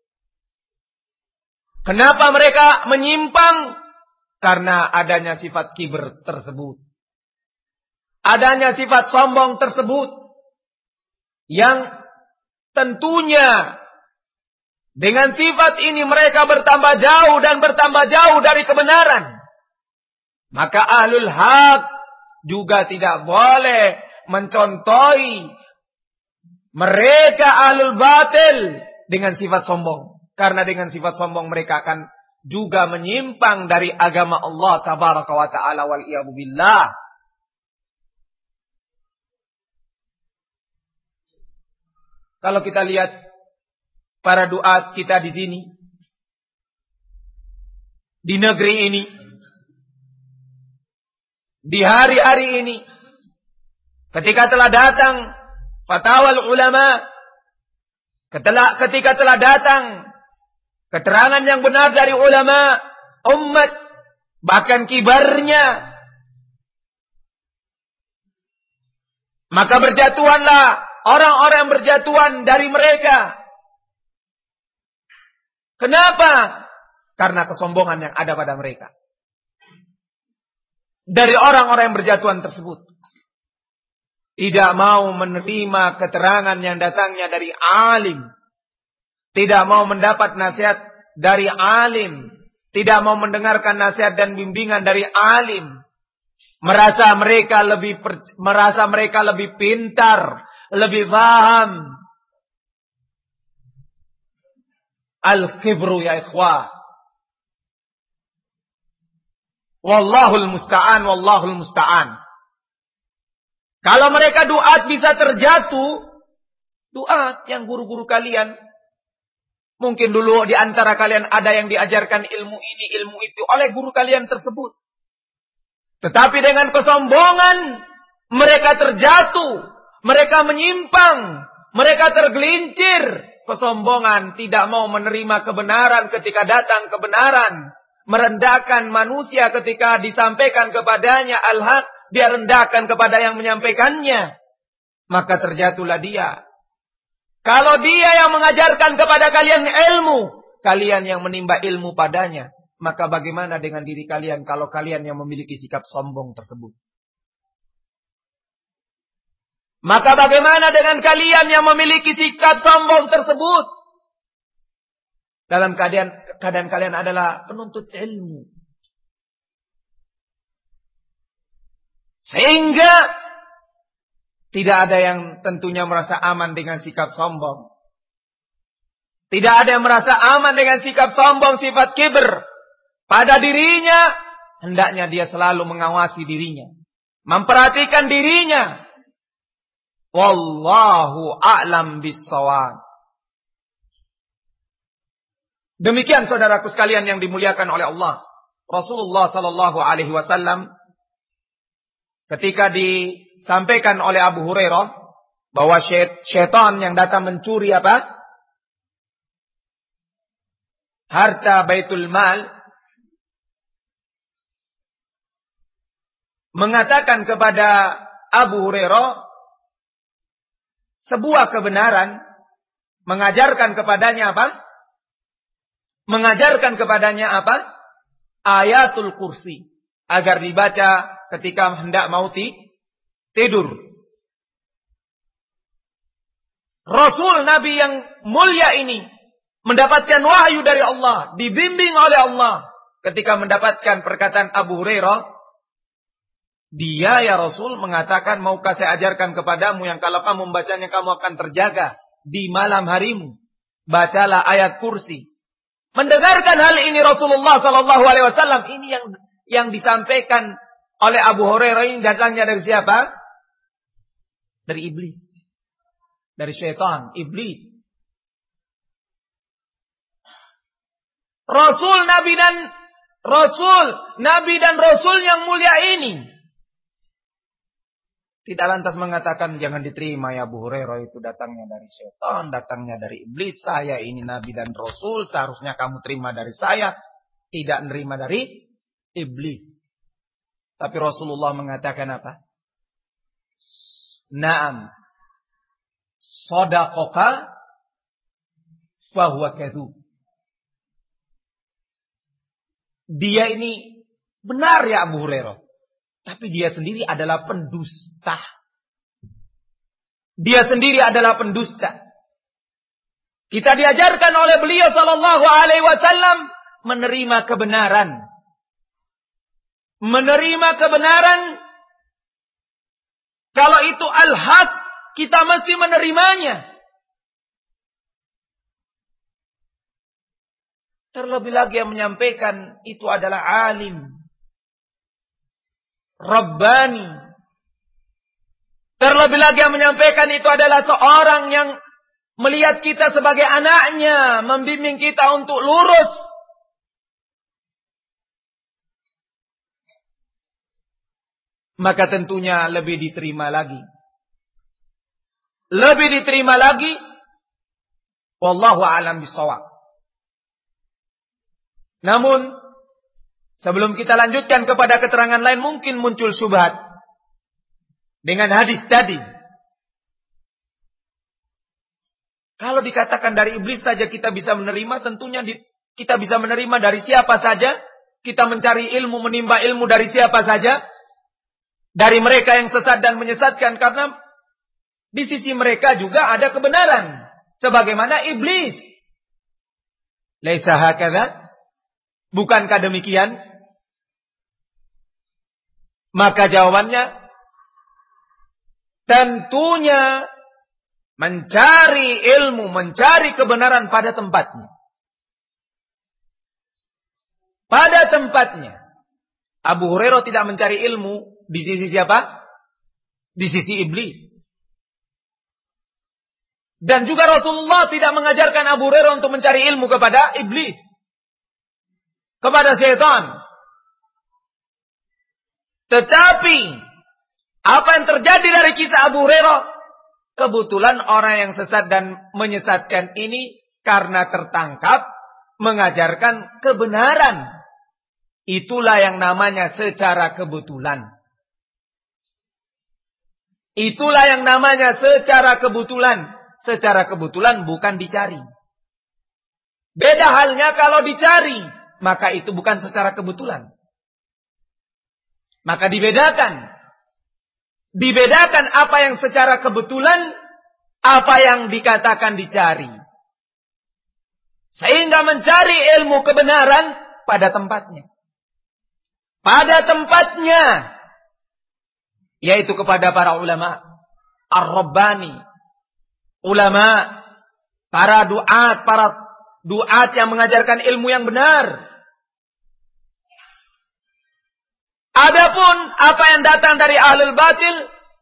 Kenapa mereka menyimpang? Karena adanya sifat kibr tersebut. Adanya sifat sombong tersebut. Yang tentunya dengan sifat ini mereka bertambah jauh dan bertambah jauh dari kebenaran. Maka ahlul haq juga tidak boleh mencontohi mereka ahlul batil dengan sifat sombong. Karena dengan sifat sombong mereka akan juga menyimpang dari agama Allah tabaraka wa ta'ala wal-iyadhu billah. Kalau kita lihat para duat kita di sini, di negeri ini, di hari-hari ini, ketika telah datang fatwa ulama, ketika telah datang keterangan yang benar dari ulama, umat, bahkan kibarnya. Maka berjatuhanlah orang-orang yang berjatuhan dari mereka. Kenapa? Karena kesombongan yang ada pada mereka. Dari orang-orang yang berjatuhan tersebut. Tidak mau menerima keterangan yang datangnya dari alim. Tidak mau mendapat nasihat dari alim. Tidak mau mendengarkan nasihat dan bimbingan dari alim. Merasa mereka lebih merasa mereka lebih pintar, lebih paham. Al-kibru ya ikhwah. Wallahul musta'an, wallahul musta'an. Kalau mereka duat bisa terjatuh, duat yang guru-guru kalian. Mungkin dulu di antara kalian ada yang diajarkan ilmu ini, ilmu itu oleh guru kalian tersebut. Tetapi dengan kesombongan, mereka terjatuh, mereka menyimpang, mereka tergelincir. Kesombongan, tidak mau menerima kebenaran ketika datang kebenaran. Merendahkan manusia ketika disampaikan kepadanya al-haq, dia rendahkan kepada yang menyampaikannya. Maka terjatuhlah dia. Kalau dia yang mengajarkan kepada kalian ilmu, kalian yang menimba ilmu padanya, maka bagaimana dengan diri kalian kalau kalian yang memiliki sikap sombong tersebut? Maka bagaimana dengan kalian yang memiliki sikap sombong tersebut? Dalam keadaan, keadaan kalian adalah penuntut ilmu. Sehingga tidak ada yang tentunya merasa aman dengan sikap sombong. Tidak ada yang merasa aman dengan sikap sombong, sifat kibr. Pada dirinya, hendaknya dia selalu mengawasi dirinya. Memperhatikan dirinya. Wallahu a'lam bis-shawab. Demikian saudaraku sekalian yang dimuliakan oleh Allah. Rasulullah sallallahu alaihi wasallam ketika disampaikan oleh Abu Hurairah bahwa syaitan yang datang mencuri apa? Harta Baitul Mal, mengatakan kepada Abu Hurairah sebuah kebenaran, mengajarkan kepadanya apa? Mengajarkan kepadanya apa? Ayatul Kursi, agar dibaca ketika hendak mau tidur. Rasul Nabi yang mulia ini mendapatkan wahyu dari Allah, dibimbing oleh Allah. Ketika mendapatkan perkataan Abu Hurairah, dia ya Rasul mengatakan, maukah saya ajarkan kepadamu yang kalau kamu membacanya kamu akan terjaga di malam harimu. Bacalah ayat kursi. Mendengarkan hal ini Rasulullah sallallahu alaihi wasallam, ini yang yang disampaikan oleh Abu Hurairah ini datangnya dari siapa? Dari iblis. Dari syaitan, iblis. Rasul Nabi dan Rasul, Nabi dan Rasul yang mulia ini tidak lantas mengatakan jangan diterima ya Abu Hurairah, itu datangnya dari syaitan, datangnya dari iblis. Saya ini Nabi dan Rasul, seharusnya kamu terima dari saya, tidak menerima dari iblis. Tapi Rasulullah mengatakan apa? Naam, shadaqaka fahuwa kadzub. Dia ini benar ya Abu Hurairah, tapi dia sendiri adalah pendusta. Dia sendiri adalah pendusta. Kita diajarkan oleh beliau sallallahu alaihi wasallam menerima kebenaran. Menerima kebenaran. Kalau itu al-haq, kita mesti menerimanya. Terlebih lagi yang menyampaikan itu adalah alim, Rabbani. Terlebih lagi yang menyampaikan itu adalah seorang yang melihat kita sebagai anaknya, membimbing kita untuk lurus. Maka tentunya lebih diterima lagi. Lebih diterima lagi. Wallahu a'lam bishawab. Namun Sebelum kita lanjutkan kepada keterangan lain, mungkin muncul syubhat dengan hadis tadi. Kalau dikatakan dari iblis saja kita bisa menerima, tentunya di, kita bisa menerima dari siapa saja. Kita mencari ilmu, menimba ilmu dari siapa saja. Dari mereka yang sesat dan menyesatkan. Karena di sisi mereka juga ada kebenaran. Sebagaimana iblis. Laisa hakadha? Bukankah demikian? Maka jawabannya, tentunya mencari ilmu, mencari kebenaran pada tempatnya. Pada tempatnya. Abu Hurairah tidak mencari ilmu di sisi siapa? Di sisi iblis. Dan juga Rasulullah tidak mengajarkan Abu Hurairah untuk mencari ilmu kepada iblis. Kepada syaitan. Tetapi apa yang terjadi dari kisah Abu Hurairah, kebetulan orang yang sesat dan menyesatkan ini karena tertangkap mengajarkan kebenaran. Itulah yang namanya secara kebetulan. Itulah yang namanya secara kebetulan. Secara kebetulan bukan dicari. Beda halnya kalau dicari, maka itu bukan secara kebetulan. Maka dibedakan. Dibedakan apa yang secara kebetulan, apa yang dikatakan dicari. Sehingga mencari ilmu kebenaran pada tempatnya. Pada tempatnya. Yaitu kepada para ulama. Ar-Rabbani. Ulama. Para duat. Para duat yang mengajarkan ilmu yang benar. Adapun apa yang datang dari ahlul batil,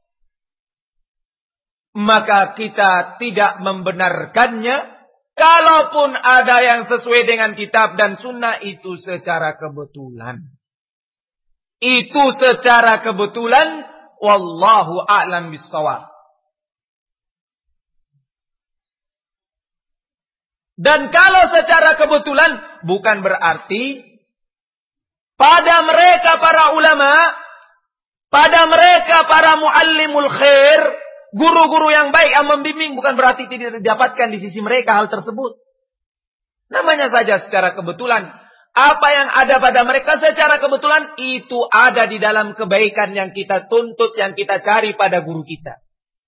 maka kita tidak membenarkannya. Kalaupun ada yang sesuai dengan kitab dan sunnah, itu secara kebetulan. Itu secara kebetulan. Wallahu a'lam bissawab. Dan kalau secara kebetulan, bukan berarti pada mereka para ulama, pada mereka para muallimul khair, guru-guru yang baik yang membimbing, bukan berarti tidak didapatkan di sisi mereka hal tersebut. Namanya saja secara kebetulan. Apa yang ada pada mereka secara kebetulan, itu ada di dalam kebaikan yang kita tuntut, yang kita cari pada guru kita.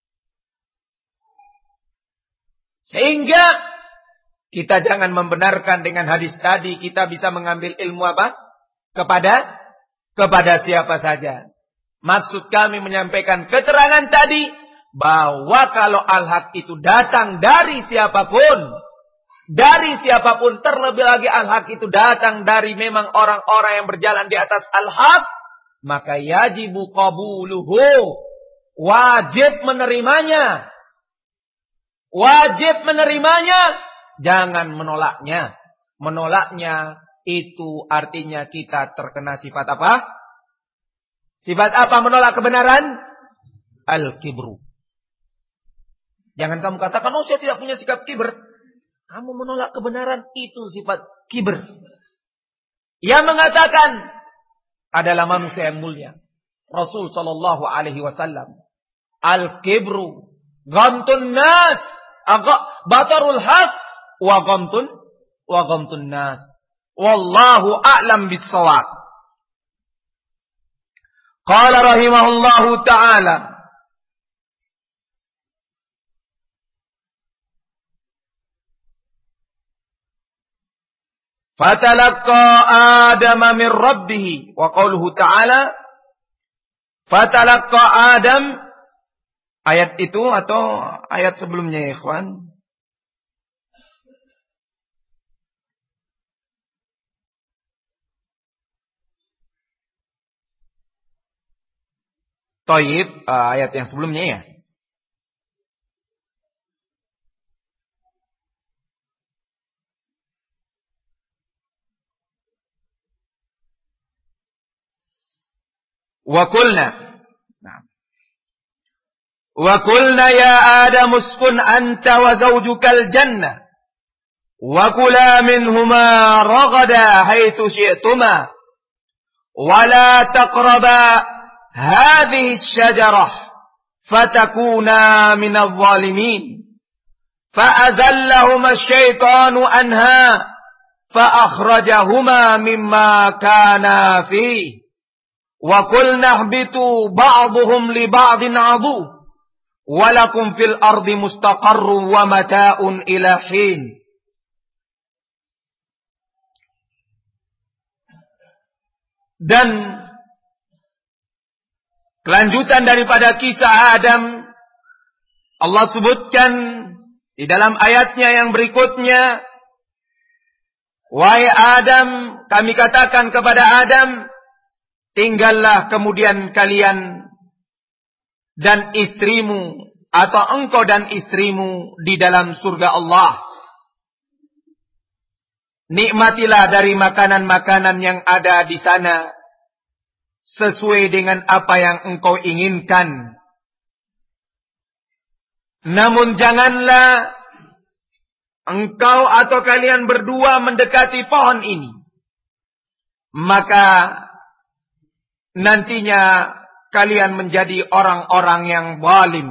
Sehingga kita jangan membenarkan dengan hadis tadi, kita bisa mengambil ilmu apa? Kepada kepada siapa saja. Maksud kami menyampaikan keterangan tadi, bahwa kalau al-haq itu datang dari siapapun, dari siapapun, terlebih lagi al-haq itu datang dari memang orang-orang yang berjalan di atas al-haq, maka yajibu qabuluhu, wajib menerimanya. Wajib menerimanya, jangan menolaknya. Menolaknya itu artinya kita terkena sifat apa? Sifat apa menolak kebenaran? Al-kibru. Jangan kamu katakan, oh saya tidak punya sikap kibr. Kamu menolak kebenaran, itu sifat kibr. Yang mengatakan adalah manusia yang mulia. Rasul sallallahu alaihi wasallam. Al-kibru ghamtun nas, batarul haq wa ghamtun wa ghamtun nas. Wallahu a'lam bis-shawab. Qala rahimahullahu ta'ala, Fatalaqa Adama min Rabbih, wa qauluhu ta'ala Fatalaqa Adam, ayat itu atau ayat sebelumnya ya ikhwan? Thayyib, ayat yang sebelumnya ya. Wa qulna, nah. Wa qulna ya Adam uskun anta wa zawjukal jannah wa kula minhuma ragada haitsu syi'tuma wala taqraba hadhihi asyajarah fatakuna minadh dhalimin. Fa'azallahuma asyaitanu anha fa'akhrajahuma mimma kana fihi. Wa qulna ihbitu ba'duhum li ba'din 'adu. Walakum fil ardi mustaqarrun wa mata'un ila hin. Dan kelanjutan daripada kisah Adam, Allah sebutkan di dalam ayatnya yang berikutnya, wahai Adam, kami katakan kepada Adam, tinggallah kemudian kalian dan istrimu, atau engkau dan istrimu di dalam surga Allah. Nikmatilah dari makanan-makanan yang ada di sana sesuai dengan apa yang engkau inginkan. Namun janganlah engkau atau kalian berdua mendekati pohon ini, maka nantinya kalian menjadi orang-orang yang zalim.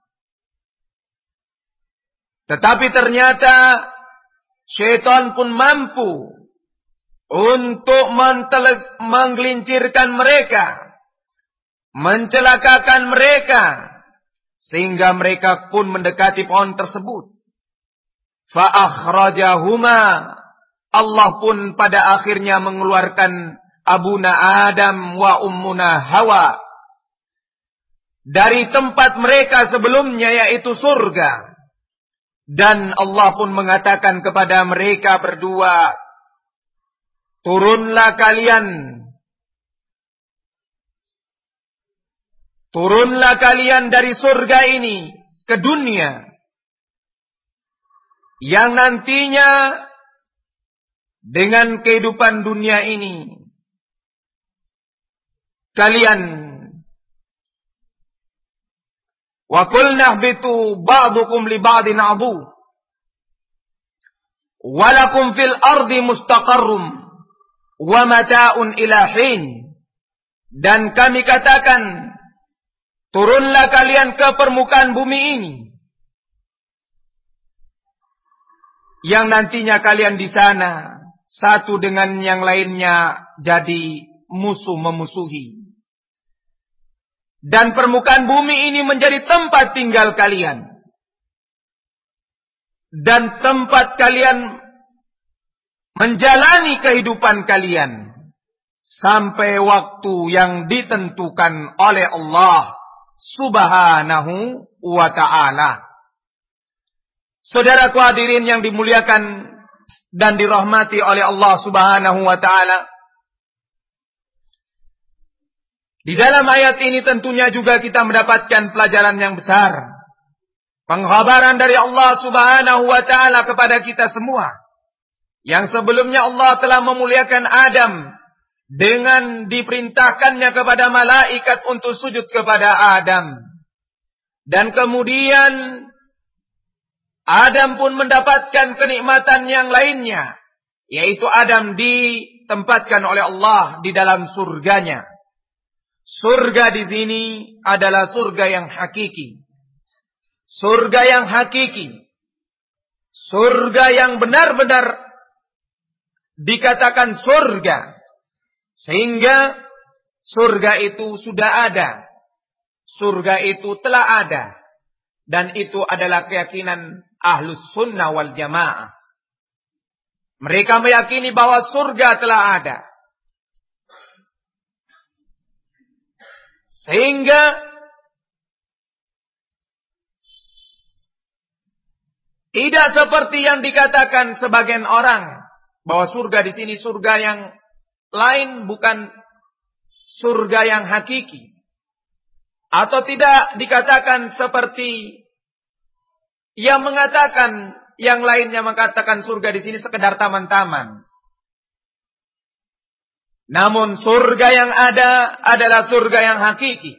Tetapi ternyata syaitan pun mampu untuk menggelincirkan mereka, mencelakakan mereka, sehingga mereka pun mendekati pohon tersebut. Fa'akhrajahuma, Allah pun pada akhirnya mengeluarkan abuna Adam wa ummuna Hawa dari tempat mereka sebelumnya, yaitu surga. Dan Allah pun mengatakan kepada mereka berdua, turunlah kalian, turunlah kalian dari surga ini ke dunia, yang nantinya dengan kehidupan dunia ini kalian wa qulna ihbitu ba'dukum li ba'din 'adu wa lakum fil ardi mustaqarrum wa mata'un ila hin. Dan kami katakan, turunlah kalian ke permukaan bumi ini, yang nantinya kalian di sana satu dengan yang lainnya jadi musuh memusuhi. Dan permukaan bumi ini menjadi tempat tinggal kalian, dan tempat kalian menjalani kehidupan kalian sampai waktu yang ditentukan oleh Allah Subhanahu wa ta'ala. Saudaraku hadirin yang dimuliakan dan dirahmati oleh Allah Subhanahu wa ta'ala, di dalam ayat ini tentunya juga kita mendapatkan pelajaran yang besar, pengkhabaran dari Allah Subhanahu wa ta'ala kepada kita semua. Yang sebelumnya Allah telah memuliakan Adam dengan diperintahkannya kepada malaikat untuk sujud kepada Adam. Dan kemudian Adam pun mendapatkan kenikmatan yang lainnya, yaitu Adam ditempatkan oleh Allah di dalam surganya. Surga di sini adalah surga yang hakiki. Surga yang hakiki. Surga yang benar-benar dikatakan surga. Sehingga surga itu sudah ada. Surga itu telah ada. Dan itu adalah keyakinan Ahlus Sunnah wal Jamaah. Mereka meyakini bahwa surga telah ada. Sehingga tidak seperti yang dikatakan sebagian orang, bahwa surga di sini surga yang lain, bukan surga yang hakiki. Atau tidak dikatakan seperti yang mengatakan, yang lainnya mengatakan surga di sini sekedar taman-taman. Namun surga yang ada adalah surga yang hakiki.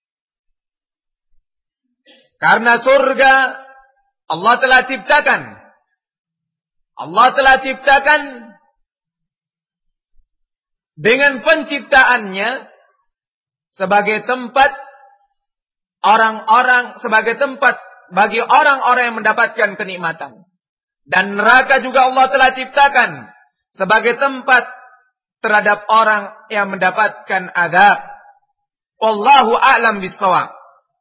Karena surga Allah telah ciptakan. Allah telah ciptakan dengan penciptaannya sebagai tempat orang-orang, sebagai tempat bagi orang-orang yang mendapatkan kenikmatan. Dan neraka juga Allah telah ciptakan sebagai tempat terhadap orang yang mendapatkan azab. Wallahu a'lam bissawab.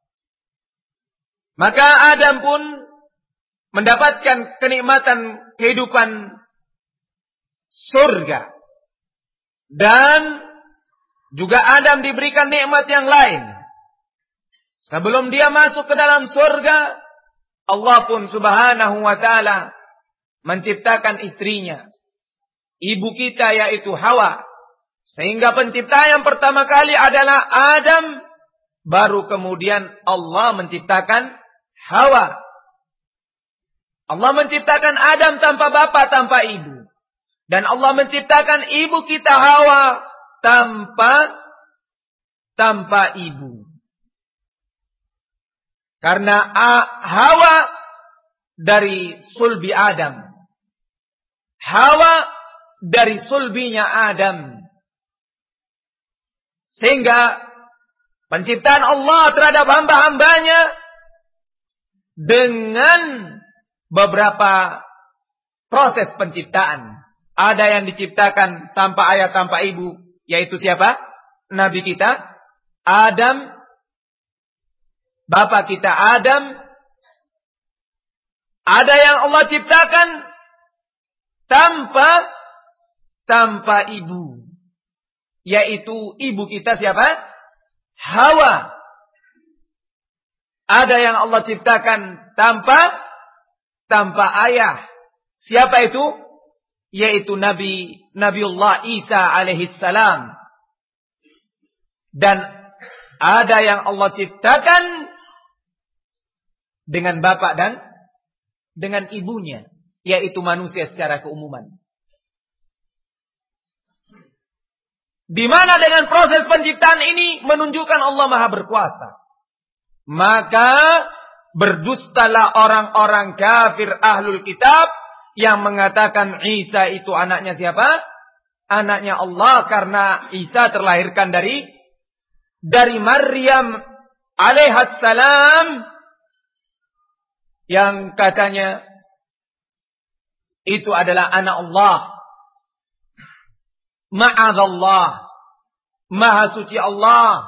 Maka Adam pun mendapatkan kenikmatan kehidupan surga. Dan juga Adam diberikan nikmat yang lain. Sebelum dia masuk ke dalam surga, Allah pun subhanahu wa ta'ala menciptakan istrinya, ibu kita yaitu Hawa. Sehingga pencipta yang pertama kali adalah Adam, baru kemudian Allah menciptakan Hawa. Allah menciptakan Adam tanpa bapa, tanpa ibu. Dan Allah menciptakan ibu kita Hawa tanpa tanpa ibu. Karena Hawa dari sulbi Adam. Hawa dari sulbinya Adam. Sehingga penciptaan Allah terhadap hamba-hambanya dengan beberapa proses penciptaan. Ada yang diciptakan tanpa ayah, tanpa ibu. Yaitu siapa? Nabi kita Adam. Bapak kita Adam. Ada yang Allah ciptakan tanpa tanpa ibu. Yaitu ibu kita siapa? Hawa. Ada yang Allah ciptakan tanpa tanpa ayah. Siapa itu? Yaitu Nabi Nabiullah Isa alaihi salam. Dan ada yang Allah ciptakan dengan bapak dan dengan ibunya, yaitu manusia secara keumuman. Di mana dengan proses penciptaan ini menunjukkan Allah Maha berkuasa. Maka berdustalah orang-orang kafir ahlul kitab yang mengatakan Isa itu anaknya siapa? Anaknya Allah, karena Isa terlahirkan dari dari Maryam alaihissalam, yang katanya itu adalah anak Allah. Ma'adzallah. Maha suci Allah.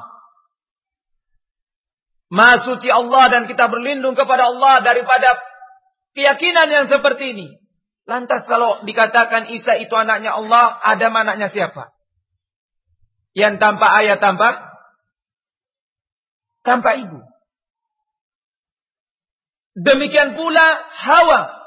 Maha suci Allah, dan kita berlindung kepada Allah daripada keyakinan yang seperti ini. Lantas kalau dikatakan Isa itu anaknya Allah, Adam anaknya siapa? Yang tanpa ayah, tanpa tanpa ibu. Demikian pula Hawa.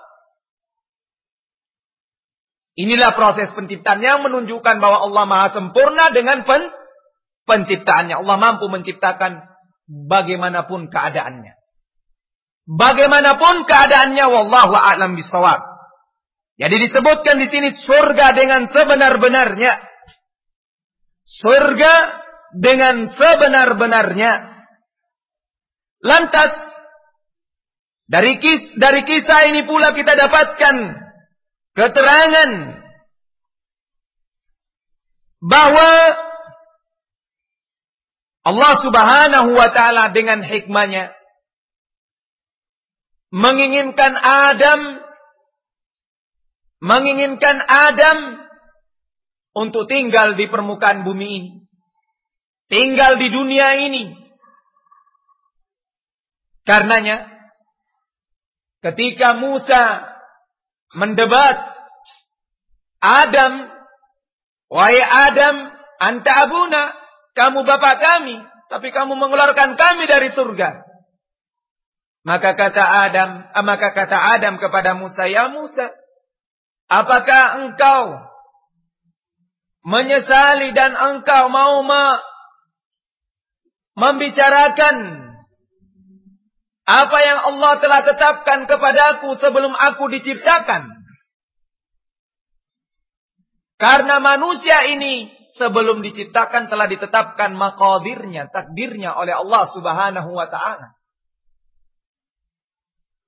Inilah proses penciptaan yang menunjukkan bahwa Allah Maha sempurna dengan pen, penciptaannya. Allah mampu menciptakan bagaimanapun keadaannya. Bagaimanapun keadaannya, wallahu a'lam bishawab. Jadi disebutkan di sini surga dengan sebenar-benarnya. Surga dengan sebenar-benarnya. Lantas dari kis dari kisah ini pula kita dapatkan keterangan bahwa Allah Subhanahu wa taala dengan hikmahnya menginginkan Adam menginginkan Adam untuk tinggal di permukaan bumi ini, tinggal di dunia ini. Karenanya ketika Musa mendebat Adam, wahai Adam, anta abuna, kamu bapak kami, tapi kamu mengeluarkan kami dari surga. Maka kata Adam, maka kata Adam kepada Musa, ya Musa, apakah engkau menyesali dan engkau mau me- membicarakan apa yang Allah telah tetapkan kepadaku sebelum aku diciptakan? Karena manusia ini sebelum diciptakan telah ditetapkan maqadirnya, takdirnya oleh Allah Subhanahu wa ta'ala.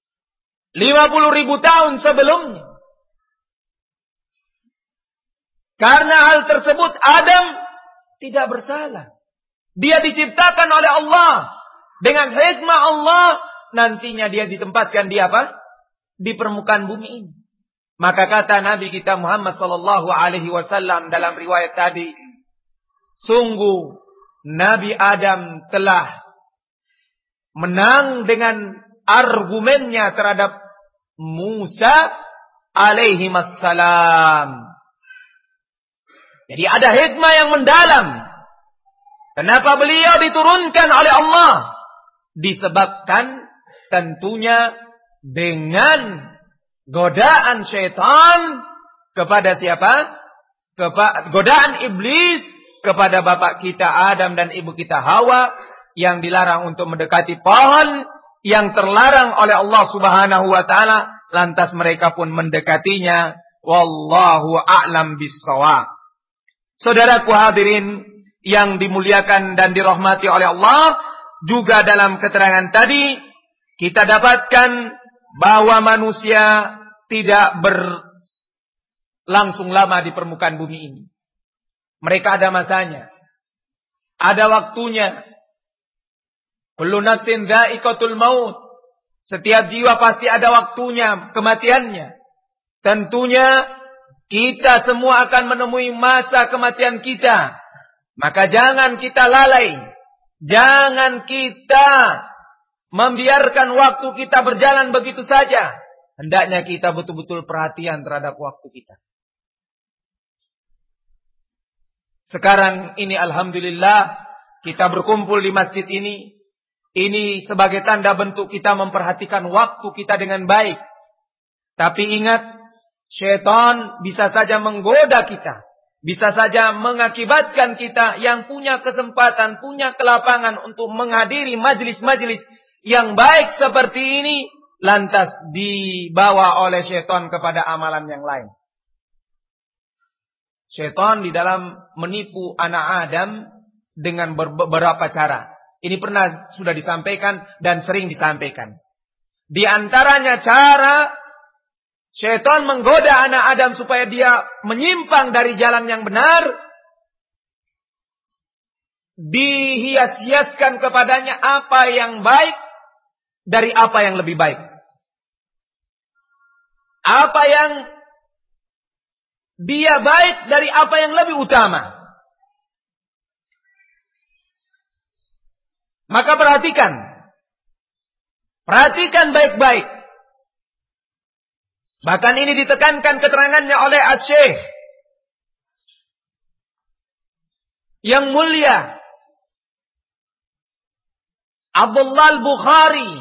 lima puluh ribu tahun sebelumnya. Karena hal tersebut Adam tidak bersalah. Dia diciptakan oleh Allah. Dengan hikmah Allah, nantinya dia ditempatkan di apa? Di permukaan bumi ini. Maka kata Nabi kita Muhammad sallallahu alaihi wasallam dalam riwayat tadi, sungguh Nabi Adam telah menang dengan argumennya terhadap Musa alaihi wassalam. Jadi ada hikmah yang mendalam. Kenapa beliau diturunkan oleh Allah? Disebabkan tentunya dengan godaan syaitan kepada siapa? Kepa- godaan iblis kepada bapak kita Adam dan ibu kita Hawa yang dilarang untuk mendekati pohon yang terlarang oleh Allah Subhanahu wa taala, lantas mereka pun mendekatinya. Wallahu a'lam bis-shawab. Saudaraku hadirin yang dimuliakan dan dirahmati oleh Allah, juga dalam keterangan tadi kita dapatkan bahwa manusia tidak berlangsung lama di permukaan bumi ini. Mereka ada masanya, ada waktunya. Kullu nafsin dha'iqatul maut. Setiap jiwa pasti ada waktunya, kematiannya. Tentunya kita semua akan menemui masa kematian kita. Maka jangan kita lalai. Jangan kita membiarkan waktu kita berjalan begitu saja. Hendaknya kita betul-betul perhatian terhadap waktu kita. Sekarang ini alhamdulillah kita berkumpul di masjid ini. Ini sebagai tanda bentuk kita memperhatikan waktu kita dengan baik. Tapi ingat, syaitan bisa saja menggoda kita. Bisa saja mengakibatkan kita yang punya kesempatan, punya kelapangan untuk menghadiri majelis-majelis yang baik seperti ini, lantas dibawa oleh syaitan kepada amalan yang lain. Syaitan di dalam menipu anak Adam dengan beberapa cara. Ini pernah sudah disampaikan dan sering disampaikan. Di antaranya cara syaitan menggoda anak Adam supaya dia menyimpang dari jalan yang benar. Dihias-hiaskan kepadanya apa yang baik dari apa yang lebih baik. Apa yang dia baik dari apa yang lebih utama. Maka perhatikan. Perhatikan baik-baik. Bahkan ini ditekankan keterangannya oleh Asy-Syaikh yang mulia Abdullah Al-Bukhari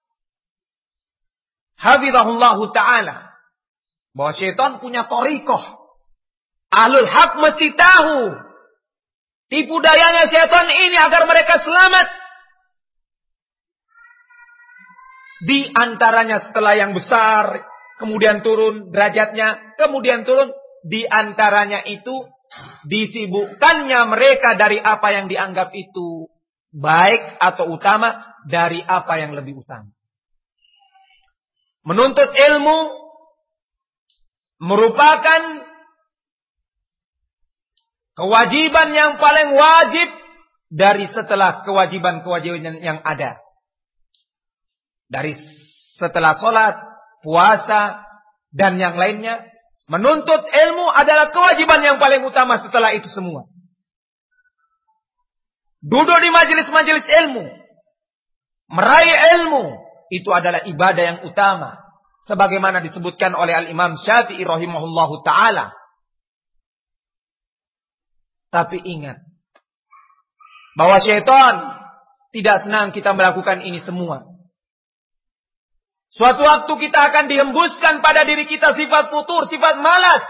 hafizahullahu ta'ala, bahwa syaitan punya thariqah. Ahlul haq mesti tahu tipu dayanya syaitan ini agar mereka selamat. Di antaranya setelah yang besar, kemudian turun derajatnya, kemudian turun. Di antaranya itu disibukkannya mereka dari apa yang dianggap itu baik atau utama dari apa yang lebih utama. Menuntut ilmu merupakan kewajiban yang paling wajib dari setelah kewajiban-kewajiban yang ada. Dari setelah sholat, puasa, dan yang lainnya. Menuntut ilmu adalah kewajiban yang paling utama setelah itu semua. Duduk di majelis-majelis ilmu, meraih ilmu, itu adalah ibadah yang utama. Sebagaimana disebutkan oleh Al-Imam Syafi'i rahimahullahu ta'ala. Tapi ingat, bahwa syaitan tidak senang kita melakukan ini semua. Suatu waktu kita akan dihembuskan pada diri kita sifat futur, sifat malas.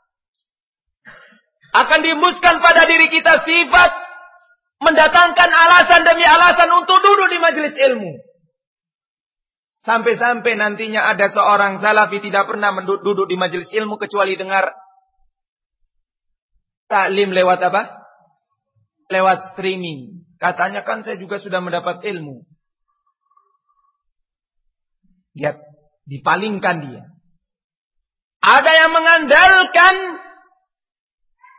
Akan dihembuskan pada diri kita sifat mendatangkan alasan demi alasan untuk duduk di majelis ilmu. Sampai-sampai nantinya ada seorang salafi tidak pernah duduk di majelis ilmu kecuali dengar taklim lewat apa? Lewat streaming. Katanya kan saya juga sudah mendapat ilmu. Dia dipalingkan dia. Ada yang mengandalkan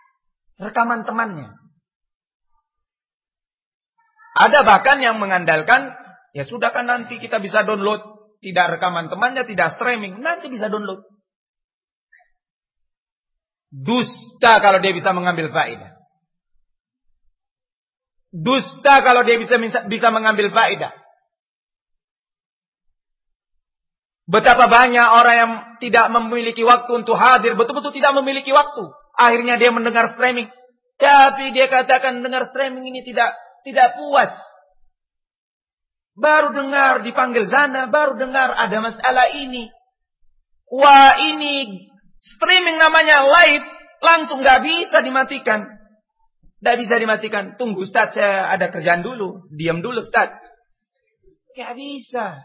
rekaman temannya. Ada bahkan yang mengandalkan, ya sudah kan nanti kita bisa download. Tidak rekaman temannya, tidak streaming. Nanti bisa download. Dusta kalau dia bisa mengambil faedah. Dusta kalau dia bisa bisa mengambil faedah. Betapa banyak orang yang tidak memiliki waktu untuk hadir. Betul-betul tidak memiliki waktu. Akhirnya dia mendengar streaming. Tapi dia katakan dengar streaming ini tidak tidak puas. Baru dengar dipanggil sana. Baru dengar ada masalah ini. Wah ini streaming namanya live. Langsung gak bisa dimatikan. Gak bisa dimatikan. Tunggu Ustaz, saya ada kerjaan dulu. Diam dulu Ustaz. Gak bisa.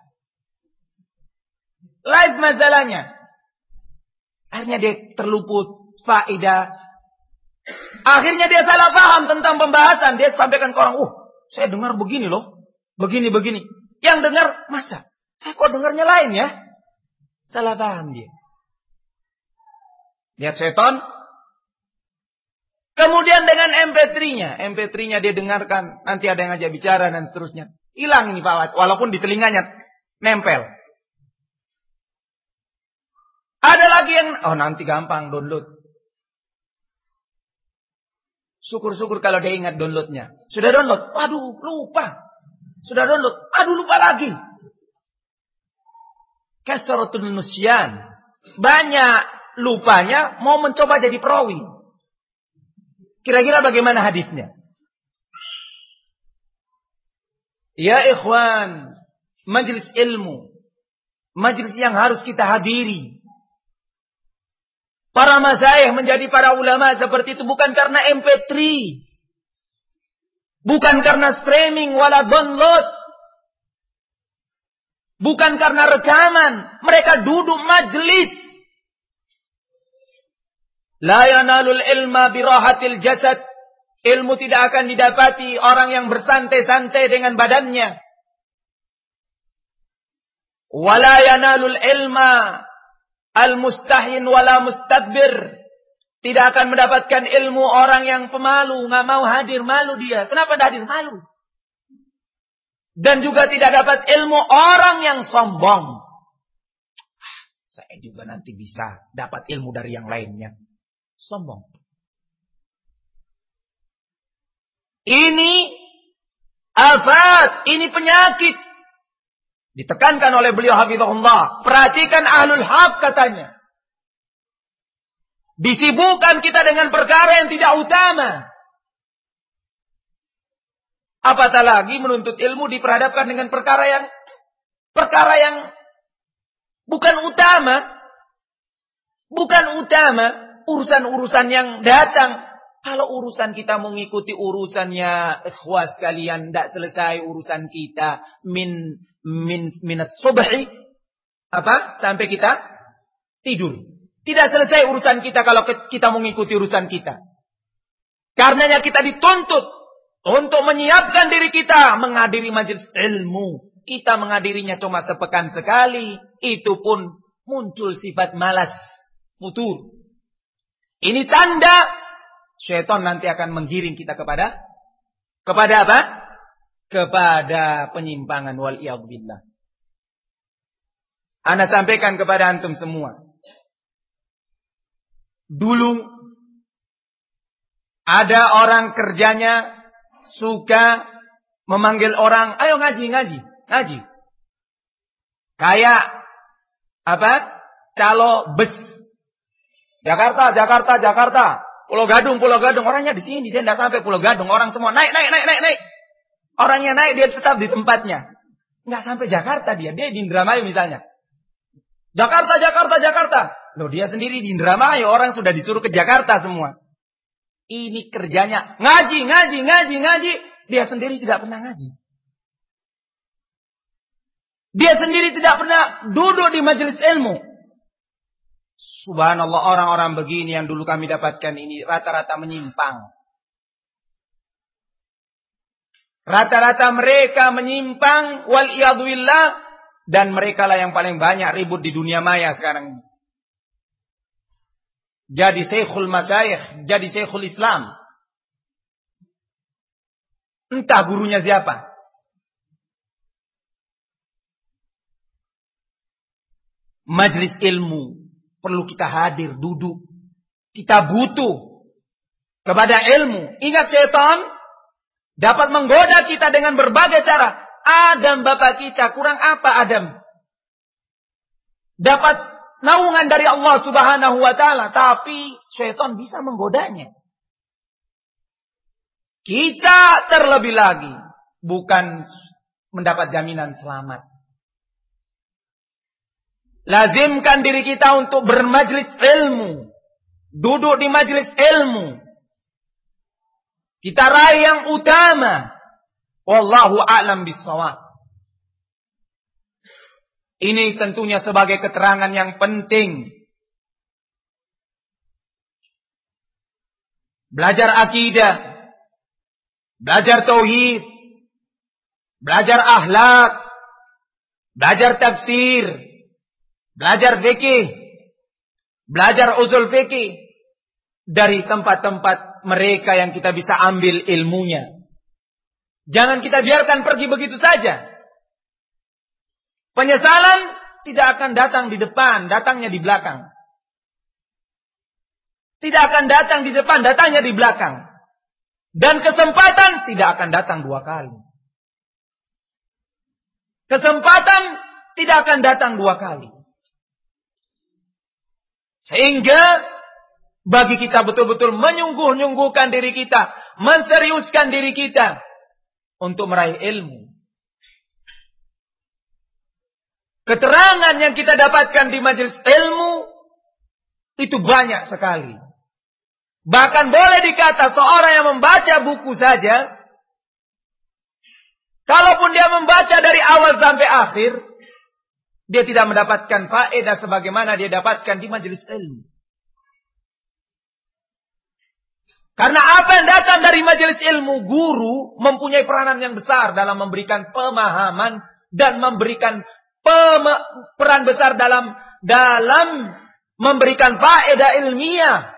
Live masalahnya. Akhirnya dia terluput faedah. Akhirnya dia salah paham tentang pembahasan. Dia sampaikan ke orang, oh saya dengar begini loh. Begini-begini. Yang dengar, masa? Saya kok dengarnya lain ya? Salah paham dia. Lihat setan. Kemudian dengan M P tiga-nya. M P tiga-nya dia dengarkan. Nanti ada yang ngajak bicara dan seterusnya. Hilang ini Pak. Walaupun di telinganya nempel. Ada lagi yang, oh nanti gampang download. Syukur-syukur kalau dia ingat downloadnya. Sudah download? Waduh, lupa. Sudah download? Aduh, lupa lagi. Kasratul nusyan. Banyak lupanya mau mencoba jadi perawi. Kira-kira bagaimana hadisnya? Ya ikhwan, majelis ilmu. Majelis yang harus kita hadiri. Para masyayikh menjadi para ulama seperti itu bukan karena M P tiga. Bukan karena streaming wala download. Bukan karena rekaman. Mereka duduk majelis. La yanalul ilma birahatil jasad. Ilmu tidak akan didapati orang yang bersantai-santai dengan badannya. Wala yanalul ilma al-mustahin wala mustakbir. Tidak akan mendapatkan ilmu orang yang pemalu. Nggak mau hadir, malu dia. Kenapa tidak hadir? Malu. Dan juga tidak dapat ilmu orang yang sombong. Saya juga nanti bisa dapat ilmu dari yang lainnya. Sombong. Ini afat. Ini penyakit. Ditekankan oleh beliau hafizahullah. Perhatikan ahlul haq katanya. Disibukkan kita dengan perkara yang tidak utama. Apatah lagi menuntut ilmu diperhadapkan dengan perkara yang perkara yang bukan utama. Bukan utama. Urusan-urusan yang datang. Kalau urusan kita mengikuti urusannya ikhwas kalian, tidak selesai urusan kita min min minas subhi apa sampai kita tidur. Tidak selesai urusan kita kalau kita mengikuti urusan kita. Karenanya kita dituntut untuk menyiapkan diri kita menghadiri majelis ilmu. Kita menghadirinya cuma sepekan sekali, itu pun muncul sifat malas, futur. Ini tanda syaitan nanti akan menggiring kita kepada kepada apa? Kepada penyimpangan wal iyadzubillah. Ana sampaikan kepada antum semua. Dulu ada orang kerjanya suka memanggil orang, ayo ngaji, ngaji, ngaji. Kayak apa? Calo bus. Jakarta, Jakarta, Jakarta. Pulau Gadung, Pulau Gadung. Orangnya di sini, dia tidak sampai Pulau Gadung. Orang semua naik, naik, naik, naik, naik. Orangnya naik, dia tetap di tempatnya. Nggak sampai Jakarta dia. Dia di Indramayu misalnya. Jakarta, Jakarta, Jakarta. Loh, dia sendiri di Indramayu. Orang sudah disuruh ke Jakarta semua. Ini kerjanya ngaji, ngaji, ngaji, ngaji. Dia sendiri tidak pernah ngaji. Dia sendiri tidak pernah duduk di majelis ilmu. Subhanallah, orang-orang begini yang dulu kami dapatkan ini rata-rata menyimpang. Rata-rata mereka menyimpang wal iyadzubillah, dan mereka lah yang paling banyak ribut di dunia maya sekarang ini. Jadi syekhul masyayikh, jadi syekhul Islam, Entah gurunya siapa. Majelis ilmu perlu kita hadir, duduk. Kita butuh kepada ilmu. Ingat, setan dapat menggoda kita dengan berbagai cara. Adam bapak kita, kurang apa Adam? Dapat naungan dari Allah Subhanahu wa taala, tapi setan bisa menggodanya. Kita terlebih lagi bukan mendapat jaminan selamat. Lazimkan diri kita untuk bermajlis ilmu. Duduk di majlis ilmu. Kita raih yang utama. Wallahu a'lam bissawab. Ini tentunya sebagai keterangan yang penting. Belajar akidah. Belajar tauhid. Belajar akhlak. Belajar tafsir. Belajar fikih, belajar usul fikih dari tempat-tempat mereka yang kita bisa ambil ilmunya. Jangan kita biarkan pergi begitu saja. Penyesalan tidak akan datang di depan, datangnya di belakang. Tidak akan datang di depan, datangnya di belakang. Dan kesempatan tidak akan datang dua kali. Kesempatan tidak akan datang dua kali. Sehingga bagi kita betul-betul menyungguh-nyungguhkan diri kita, menseriuskan diri kita untuk meraih ilmu. Keterangan yang kita dapatkan di majelis ilmu itu banyak sekali. Bahkan boleh dikata seorang yang membaca buku saja, kalaupun dia membaca dari awal sampai akhir, dia tidak mendapatkan faedah sebagaimana dia dapatkan di majelis ilmu. Karena apa yang datang dari majelis ilmu, guru mempunyai peranan yang besar dalam memberikan pemahaman dan memberikan pema- peran besar dalam dalam memberikan faedah ilmiah.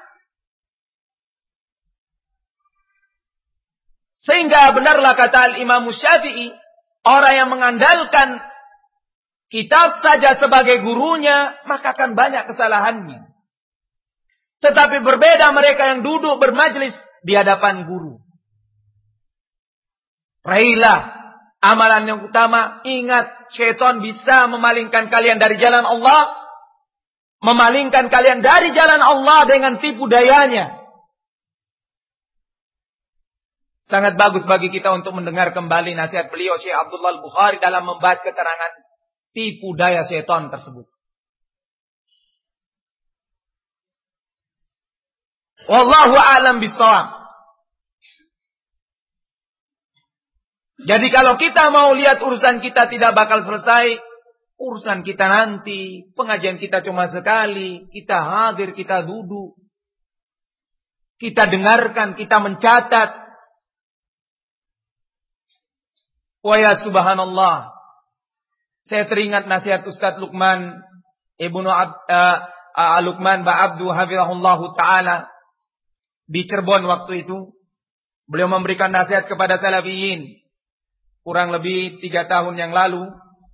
Sehingga benarlah kata Al-Imam Syafi'i, orang yang mengandalkan kitab saja sebagai gurunya, maka akan banyak kesalahannya. Tetapi berbeda mereka yang duduk bermajlis di hadapan guru. Raihlah amalan yang utama. Ingat, syaitan bisa memalingkan kalian dari jalan Allah. Memalingkan kalian dari jalan Allah dengan tipu dayanya. Sangat bagus bagi kita untuk mendengar kembali nasihat beliau Syekh Abdullah Al-Bukhari dalam membahas keterangan tipu daya setan tersebut. Wallahu a'lam bishawab. Jadi kalau kita mau lihat urusan kita tidak bakal selesai, urusan kita nanti, pengajian kita cuma sekali, kita hadir, kita duduk, kita dengarkan, kita mencatat. Wa ya subhanallah. Saya teringat nasihat Ustaz Luqman Ibnu Ab, uh, uh, Luqman Ba'abdu hafizahullahu ta'ala di Cirebon waktu itu. Beliau memberikan nasihat kepada salafiyin kurang lebih tiga tahun yang lalu,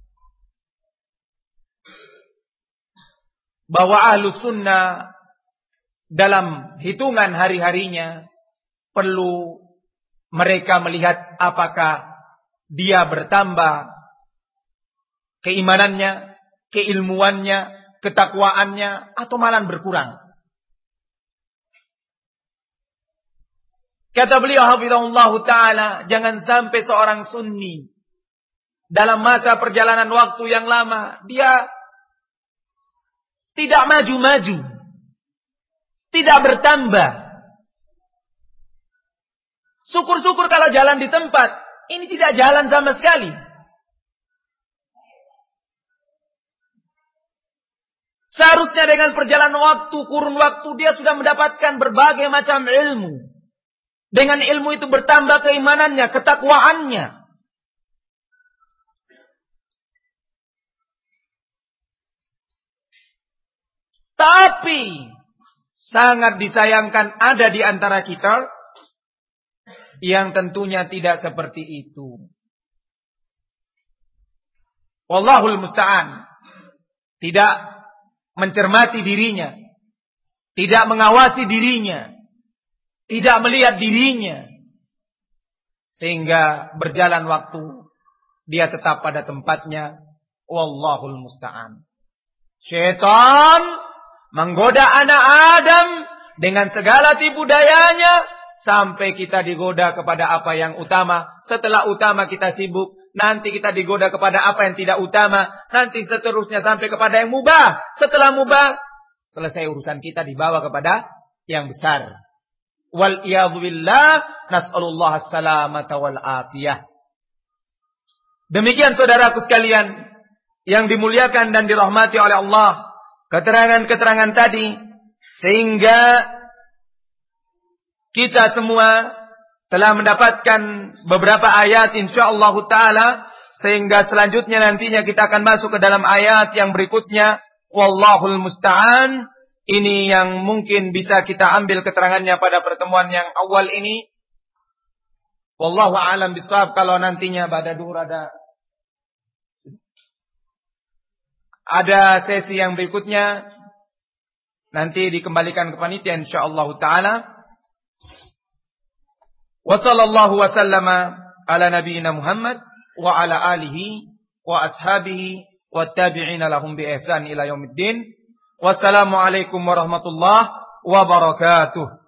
bahwa Ahlus Sunnah dalam hitungan hari-harinya perlu mereka melihat apakah dia bertambah keimanannya, keilmuannya, ketakwaannya, atau malah berkurang. Kata beliau hafizahullah ta'ala, jangan sampai seorang sunni dalam masa perjalanan waktu yang lama, dia tidak maju-maju, tidak bertambah. Syukur-syukur kalau jalan di tempat, ini tidak jalan sama sekali. Seharusnya dengan perjalanan waktu, kurun waktu, dia sudah mendapatkan berbagai macam ilmu. Dengan ilmu itu bertambah keimanannya, ketakwaannya. Tapi sangat disayangkan ada di antara kita yang tentunya tidak seperti itu. Wallahul musta'an. Tidak mencermati dirinya, tidak mengawasi dirinya, tidak melihat dirinya, sehingga berjalan waktu dia tetap pada tempatnya. Wallahul musta'an. Syaitan menggoda anak Adam dengan segala tipu dayanya sampai kita digoda kepada apa yang utama. Setelah utama kita sibuk, nanti kita digoda kepada apa yang tidak utama, nanti seterusnya sampai kepada yang mubah. Setelah mubah, selesai urusan kita dibawa kepada yang besar. Wal iyadzu billah, nas'alullah as-salamata wal afiyah. Demikian saudaraku sekalian yang dimuliakan dan dirahmati oleh Allah, keterangan-keterangan tadi sehingga kita semua telah mendapatkan beberapa ayat insyaallah taala, sehingga selanjutnya nantinya kita akan masuk ke dalam ayat yang berikutnya. Wallahul musta'an. Ini yang mungkin bisa kita ambil keterangannya pada pertemuan yang awal ini. Wallahu a'lam bishawab. Kalau nantinya pada duhur ada ada sesi yang berikutnya, nanti dikembalikan ke panitia insyaallah taala. Wa sallallahu wa sallama ala nabiyyina Muhammad wa ala alihi wa ashabihi wa tabi'ina lahum bi ihsan ila yaumiddin. Wassalamu alaikum warahmatullahi wabarakatuh.